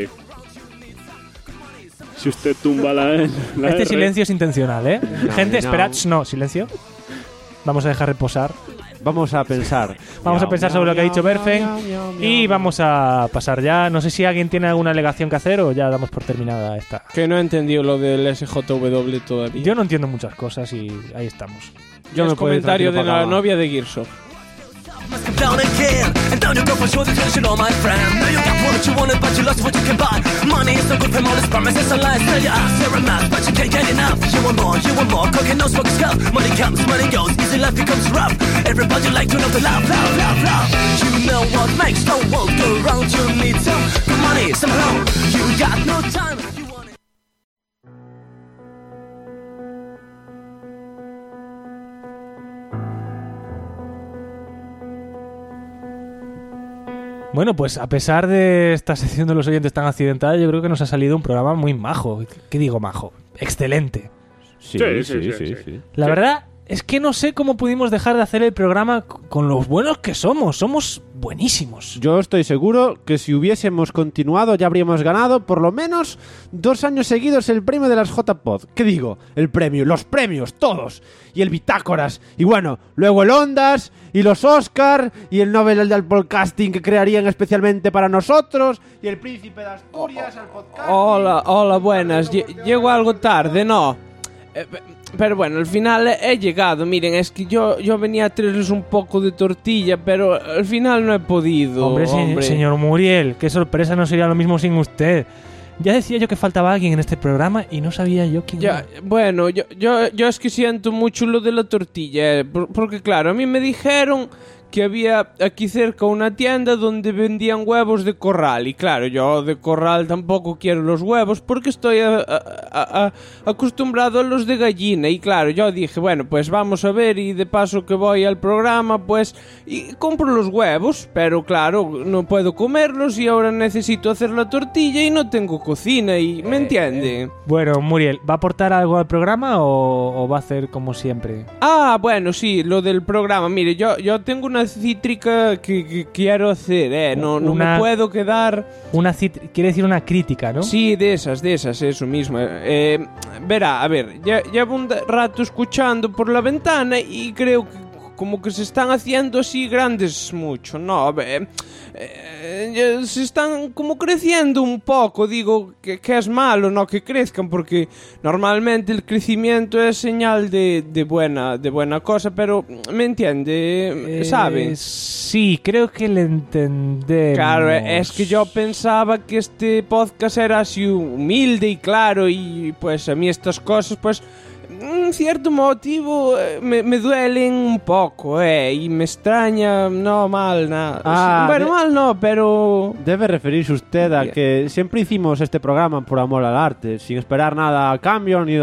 Si usted tumba la R. Este silencio es intencional, ¿eh? Gente, no. esperad, no, silencio. Vamos a dejar reposar. Vamos a pensar. Vamos a pensar sobre lo que ha dicho Berfen y vamos a pasar ya. No sé si alguien tiene alguna alegación que hacer o ya damos por terminada esta. Que no he entendido lo del SJW todavía. Yo no entiendo muchas cosas y ahí estamos. Yo me comentario de la novia de Gearsoft. Down again, and down you go for sure the tension, all my friend. Now you got what you wanted, but you lost what you can buy. Money is no good from all this promises and lies. Tell your ass you're a mess, but you can't get enough. You want more, cooking no smoking stuff. Money comes, money goes, easy life becomes rough. Everybody like to know the love. You know what makes the world go round. You need some money somehow. You got no time. Bueno, pues a pesar de esta sección de los oyentes tan accidentada, yo creo que nos ha salido un programa muy majo. ¿Qué digo majo? Excelente. Sí. La verdad es que no sé cómo pudimos dejar de hacer el programa con los buenos que somos. Somos buenísimos. Yo estoy seguro que si hubiésemos continuado ya habríamos ganado por lo menos 2 años seguidos el premio de las JPod. ¿Qué digo? El premio, los premios, todos. Y el Bitácoras. Y bueno, luego el Ondas y los Oscar y el Nobel del Podcasting que crearían especialmente para nosotros y el Príncipe de Asturias al podcast. Hola, buenas. Llego algo tarde, ¿no? Pero bueno, al final he llegado. Miren, es que yo venía a traerles un poco de tortilla, pero al final no he podido. Hombre. Señor Muriel, qué sorpresa, no sería lo mismo sin usted. Ya decía yo que faltaba alguien en este programa y no sabía yo quién era. Bueno, yo es que siento mucho lo de la tortilla, porque claro, a mí me dijeron que había aquí cerca una tienda donde vendían huevos de corral. Y claro, yo de corral tampoco quiero los huevos porque estoy acostumbrado a los de gallina. Y claro, yo dije, bueno, pues vamos a ver, y de paso que voy al programa, pues y compro los huevos. Pero claro, no puedo comerlos y ahora necesito hacer la tortilla y no tengo cocina, y ¿me entiende? Bueno, Muriel, ¿va a aportar algo al programa o va a hacer como siempre? Ah, bueno, sí, lo del programa. Mire, yo tengo una cítrica que quiero hacer, no me puedo quedar... Quiere decir una crítica, ¿no? Sí, de esas, eso mismo. Verá, a ver, llevo un rato escuchando por la ventana y creo que como que se están haciendo así grandes mucho, ¿no? Se están como creciendo un poco, digo que es malo, ¿no? Que crezcan, porque normalmente el crecimiento es señal de buena cosa, pero ¿me entiende? ¿Sabe? Sí, creo que le entendemos. Claro, es que yo pensaba que este podcast era así humilde y claro, y pues a mí estas cosas, pues... en cierto motivo me duelen un poco, y me extraña, no mal, nada. Bueno, mal no, pero... Debe referirse usted a que siempre hicimos este programa por amor al arte, sin esperar nada a cambio, ni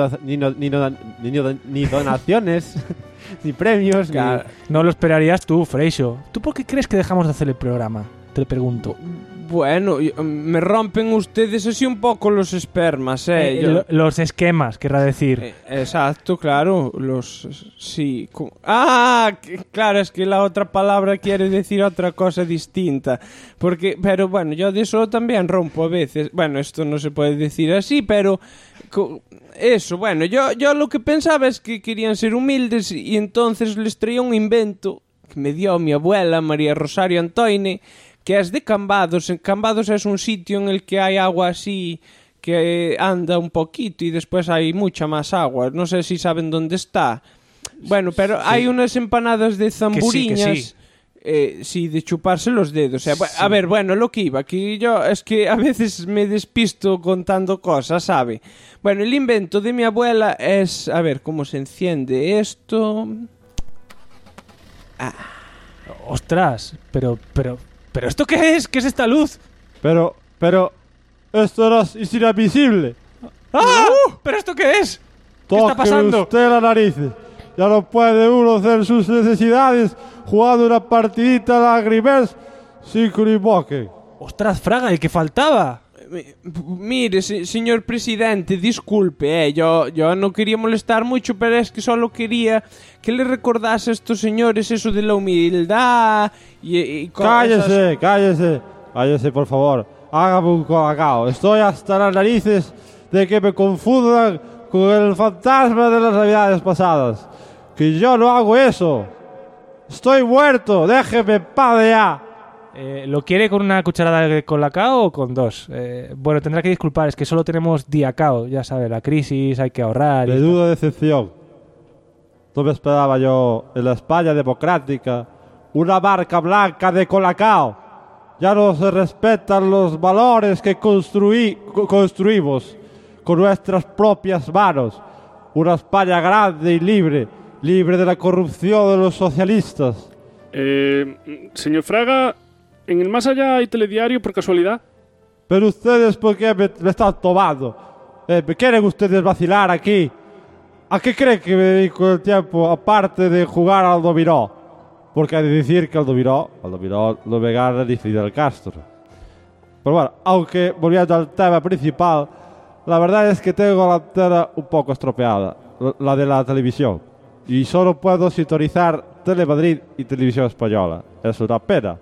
donaciones, ni premios, claro. No lo esperarías tú, Freixo. ¿Tú por qué crees que dejamos de hacer el programa? Te lo pregunto. Bueno, me rompen ustedes así un poco los espermas, los esquemas, querrá decir. Exacto, claro, sí. Claro, es que la otra palabra quiere decir otra cosa distinta. Pero bueno, yo de eso también rompo a veces. Bueno, esto no se puede decir así, pero... Eso, bueno, yo lo que pensaba es que querían ser humildes y entonces les traía un invento que me dio mi abuela, María Rosario Antoine, que es de Cambados. En Cambados es un sitio en el que hay agua así que anda un poquito y después hay mucha más agua. No sé si saben dónde está. Bueno, pero sí. Hay unas empanadas de zamburiñas. Sí, de chuparse los dedos. Sí. A ver, bueno, lo que iba, que yo es que a veces me despisto contando cosas, ¿sabe? Bueno, el invento de mi abuela es... A ver, ¿cómo se enciende esto? Ostras, pero ¿esto qué es? ¿Qué es esta luz? Pero, esto es invisible. ¿Pero esto qué es? ¿Qué está pasando? Usted la nariz. Ya no puede uno hacer sus necesidades jugando una partidita a la Grimmels sin que lo invoquen. Ostras, Fraga, ¿y qué faltaba? Mire, señor presidente, disculpe, yo no quería molestar mucho, pero es que solo quería que le recordase a estos señores eso de la humildad y Cállese, por favor. Hágame un colacao. Estoy hasta las narices de que me confundan con el fantasma de las navidades pasadas. Que yo no hago eso. Estoy muerto, déjeme en paz ya. ¿Lo quiere con una cucharada de colacao o con dos? Bueno, tendrá que disculpar, es que solo tenemos diacao, ya sabe, la crisis, hay que ahorrar. Menuda decepción. No me esperaba yo en la España democrática una marca blanca de colacao. Ya no se respetan los valores que construimos con nuestras propias manos. Una España grande y libre de la corrupción de los socialistas. Señor Fraga, ¿en el más allá hay telediario por casualidad? Pero ustedes, ¿por qué me están tomando? ¿Me quieren ustedes vacilar aquí? ¿A qué creen que me dedico el tiempo aparte de jugar al dominó? Porque hay de decir que al dominó lo me gana ni Fidel Castro. Pero bueno, aunque volviendo al tema principal, la verdad es que tengo la antena un poco estropeada, la de la televisión. Y solo puedo sintonizar Telemadrid y Televisión Española. Es una pena.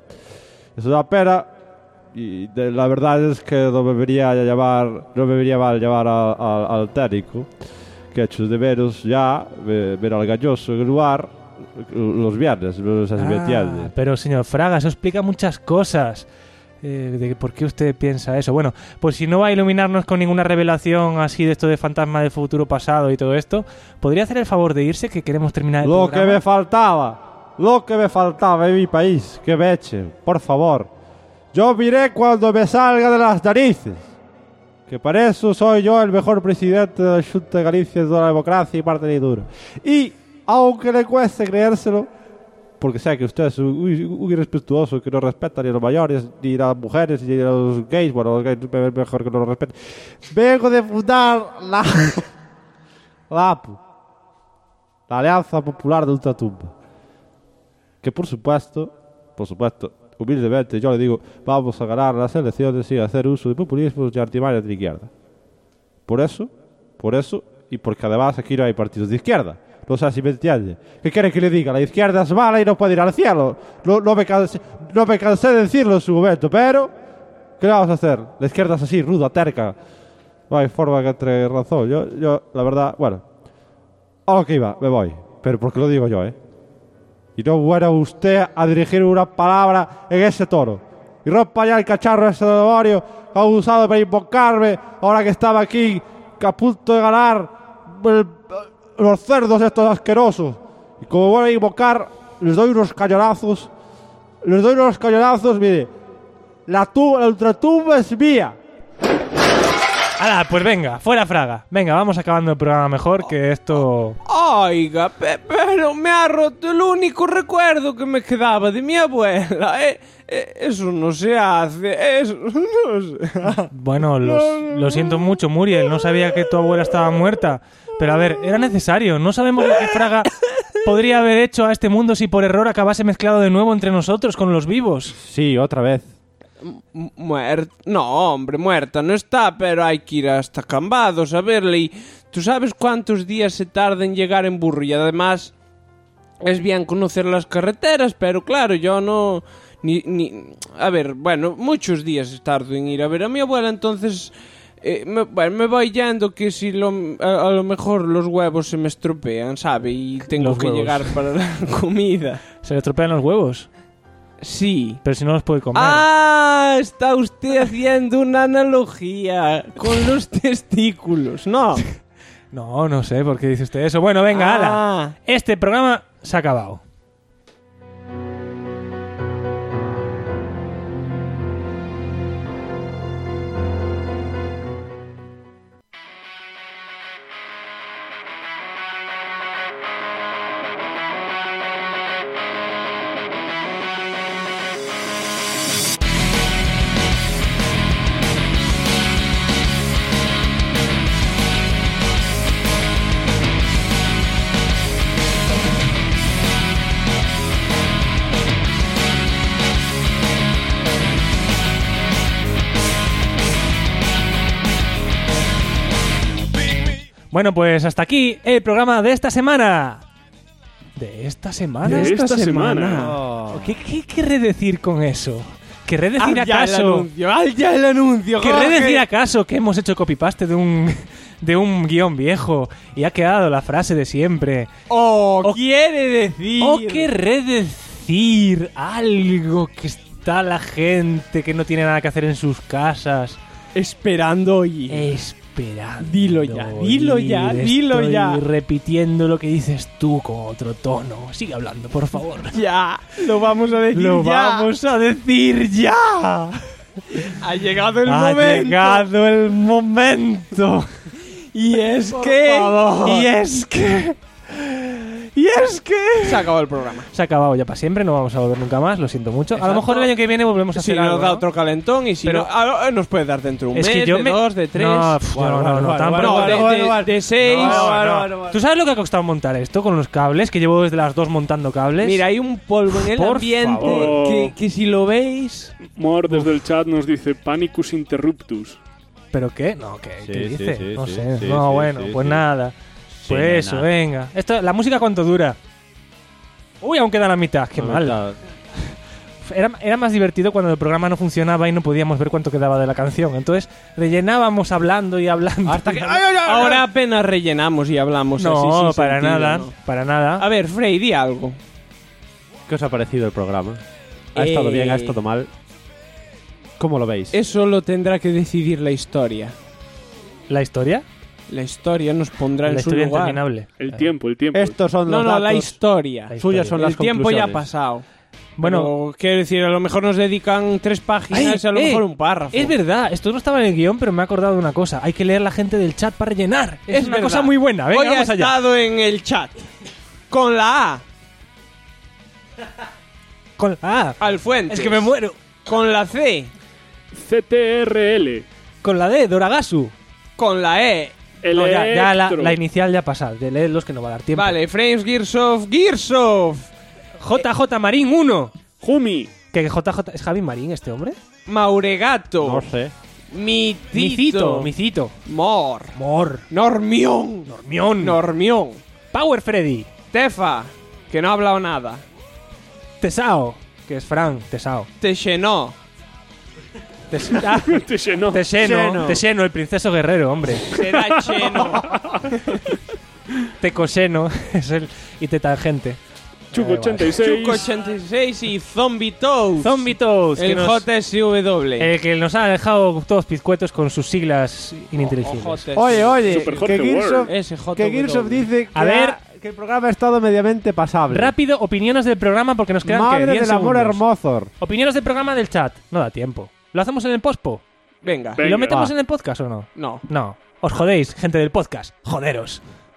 Y la verdad es que no me vería mal llamar al técnico, que echo de menos ya ver al Galloso en el lugar los viernes, no sé si me entiende. Pero señor Fraga, eso explica muchas cosas. De por qué usted piensa eso. Bueno, pues si no va a iluminarnos con ninguna revelación así de esto de fantasma del futuro pasado y todo esto, ¿podría hacer el favor de irse, que queremos terminar el programa? Lo que me faltaba en mi país, que me echen, por favor. Yo miré cuando me salga de las narices. Que para eso soy yo el mejor presidente de la Junta de Galicia de toda la democracia y parte de dura. Y, aunque le cueste creérselo, porque sé que usted es un irrespetuoso que no respeta ni a los mayores, ni a las mujeres, ni a los gays. Bueno, los gays mejor que no los respeten. Vengo de fundar la APU, la Alianza Popular de Ultratumba. Que por supuesto, humildemente yo le digo, vamos a ganar las elecciones sin hacer uso de populismos y artimañas de la izquierda. Por eso, y porque además aquí no hay partidos de izquierda. No sé si me entiende. ¿Qué quiere que le diga? La izquierda es mala y no puede ir al cielo. No me cansé de decirlo en su momento, pero ¿qué le vamos a hacer? La izquierda es así, ruda, terca. No hay forma que entre razón. Yo, la verdad, bueno. Ok, va, me voy. Pero porque lo digo yo, Y no fuera usted a dirigir una palabra en ese tono. Y rompa ya el cacharro ese de demonio que ha usado para invocarme ahora que estaba aquí, que a punto de ganar los cerdos estos asquerosos. Y como voy a invocar, les doy unos cañonazos. Mire. La ultratumba es mía. ¡Hala! Pues venga, fuera Fraga. Venga, vamos acabando el programa mejor, que esto... Oiga, pero me ha roto el único recuerdo que me quedaba de mi abuela. Eso no se hace, eso no se hace. Bueno, lo siento mucho, Muriel. No sabía que tu abuela estaba muerta. Pero a ver, era necesario. No sabemos lo que Fraga podría haber hecho a este mundo si por error acabase mezclado de nuevo entre nosotros con los vivos. Sí, otra vez. No, hombre, muerta no está, pero hay que ir hasta Cambados a verle. Y tú sabes cuántos días se tarda en llegar en burro. Y además es bien conocer las carreteras, pero claro, yo no... A ver, bueno, muchos días tardo en ir a ver a mi abuela, entonces... me voy yendo, que si a lo mejor los huevos se me estropean, ¿sabe? Y tengo que llegar para la comida. ¿Se le estropean los huevos? Sí. Pero si no los puede comer. ¡Ah! Está usted haciendo una analogía con los testículos, ¿no? No sé por qué dice usted eso. Bueno, venga, hala. Este programa se ha acabado. Bueno, pues hasta aquí el programa de esta semana. ¿De esta semana? De esta semana. Oh. ¿Qué querré decir con eso? ¿Querré decir acaso? Ya el anuncio! ¿Querré decir acaso que hemos hecho copy-paste de un guión viejo y ha quedado la frase de siempre? O quiere decir... O querré decir algo que está la gente que no tiene nada que hacer en sus casas esperando oír. Dilo ya. Estoy repitiendo lo que dices tú con otro tono. Sigue hablando, por favor. Ya, lo vamos a decir ya. Ha llegado el momento. Y es que... Se ha acabado el programa. Se ha acabado ya para siempre, no vamos a volver nunca más, lo siento mucho. Exacto. A lo mejor el año que viene volvemos a hacer algo. Si nos da otro calentón y si no, nos puede dar dentro un mes, de 2, de 3... de 6... ¿Tú sabes lo que ha costado montar esto con los cables? Que llevo desde las 2 montando cables. Mira, hay un polvo en el ambiente que si lo veis... Mor desde el chat nos dice Panicus interruptus. ¿Pero qué? No, ¿qué dice? No sé. Pues nada. Pues eso, venga. ¿La música cuánto dura? Uy, aún queda la mitad. Qué mal. Era más divertido cuando el programa no funcionaba y no podíamos ver cuánto quedaba de la canción. Entonces rellenábamos hablando y hablando. Hasta que... Ahora apenas rellenamos y hablamos así. No, para nada. Para nada. A ver, Frey, di algo. ¿Qué os ha parecido el programa? ¿Ha estado bien? ¿Ha estado mal? ¿Cómo lo veis? Eso lo tendrá que decidir la historia. ¿La historia? La historia nos pondrá en su lugar. Interminable. El tiempo. Estos son los datos. La historia. Suyas son las conclusiones. El tiempo ya ha pasado. Bueno, pero, quiero decir, a lo mejor nos dedican 3 páginas, a lo mejor un párrafo. Es verdad, esto no estaba en el guión, pero me he acordado de una cosa. Hay que leer la gente del chat para rellenar. Es una cosa muy buena. Venga, hoy vamos allá. He estado en el chat con la A. Alfuentes. Es que me muero. Con la C. CTRL. Con la D, Doragasu. Con la E. No, ya la inicial ya pasa. De leerlos que no va a dar tiempo. Vale, Frames Gearsoft. JJ Marín 1. Jumi. ¿Que JJ es Javi Marín este hombre? Mauregato. No sé. Micito. Mor. Normión. Power Freddy. Tefa, que no ha hablado nada. Tesao, que es Fran, Tesao. Texenó. Teseno, el princeso guerrero, hombre. Será Cheno. Tecoseno es el y Tetangente. Chuco 86 y Zombie Toes. El JSW. El que nos ha dejado todos pizcuetos con sus siglas ininteligibles. Oye, Super Jorge que Gearsoft dice A ver, que el programa ha estado mediamente pasable. Rápido, opiniones del programa porque nos quedan Madre 10 del amor segundos. hermoso. Opiniones del programa del chat. No da tiempo. ¿Lo hacemos en el pospo? Venga. ¿Y lo metemos en el podcast o no? No. No. Os jodéis, gente del podcast. Joderos.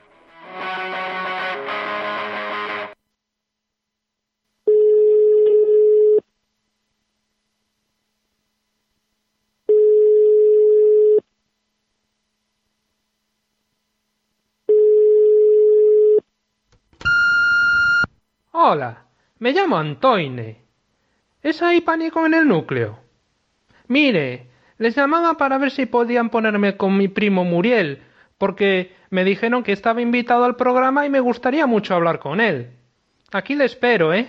Hola, me llamo Antoine. ¿Es ahí pánico en el núcleo? Mire, les llamaba para ver si podían ponerme con mi primo Muriel, porque me dijeron que estaba invitado al programa y me gustaría mucho hablar con él. Aquí le espero, ¿eh?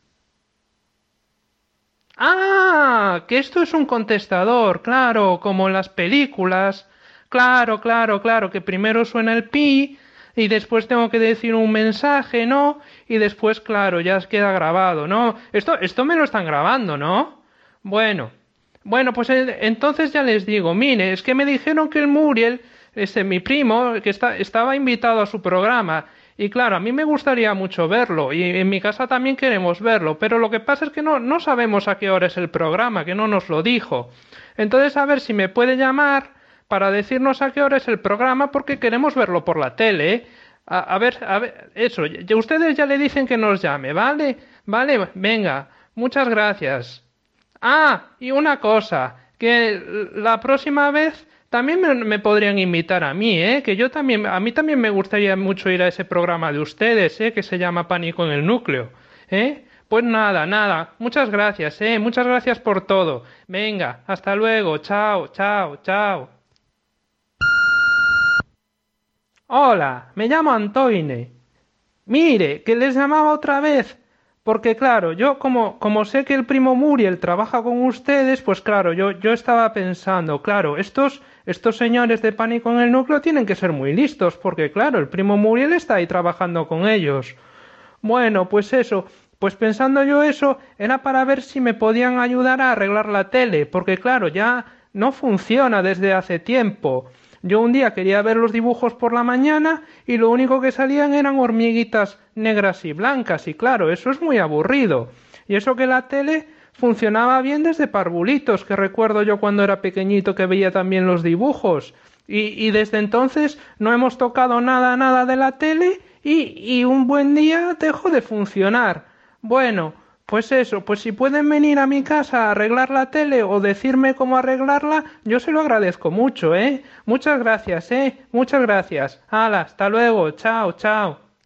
¡Ah! Que esto es un contestador, claro, como en las películas. Claro, que primero suena el pi y después tengo que decir un mensaje, ¿no? Y después, claro, ya queda grabado, ¿no? Esto me lo están grabando, ¿no? Bueno, pues entonces ya les digo, mire, es que me dijeron que el Muriel, mi primo, que estaba invitado a su programa. Y claro, a mí me gustaría mucho verlo, y en mi casa también queremos verlo, pero lo que pasa es que no sabemos a qué hora es el programa, que no nos lo dijo. Entonces, a ver si me puede llamar para decirnos a qué hora es el programa, porque queremos verlo por la tele, ¿eh? A ver, eso, ustedes ya le dicen que nos llame, ¿vale? Vale, venga, muchas gracias. Ah, y una cosa, que la próxima vez también me podrían invitar a mí, que a mí también me gustaría mucho ir a ese programa de ustedes, que se llama Pánico en el Núcleo, Pues nada, muchas gracias, muchas gracias por todo. Venga, hasta luego, chao. Hola, me llamo Antoine. Mire, que les llamaba otra vez, porque claro, yo como sé que el primo Muriel trabaja con ustedes, pues claro, yo estaba pensando, claro, estos señores de Pánico en el Núcleo tienen que ser muy listos, porque claro, el primo Muriel está ahí trabajando con ellos. Bueno, pues eso, pues pensando yo eso, era para ver si me podían ayudar a arreglar la tele, porque claro, ya no funciona desde hace tiempo. Yo un día quería ver los dibujos por la mañana y lo único que salían eran hormiguitas negras y blancas, y claro, eso es muy aburrido. Y eso que la tele funcionaba bien desde Parvulitos, que recuerdo yo cuando era pequeñito que veía también los dibujos. Y desde entonces no hemos tocado nada de la tele y un buen día dejó de funcionar. Bueno, pues eso, pues si pueden venir a mi casa a arreglar la tele o decirme cómo arreglarla, yo se lo agradezco mucho, Muchas gracias, muchas gracias. Hala, hasta luego, chao.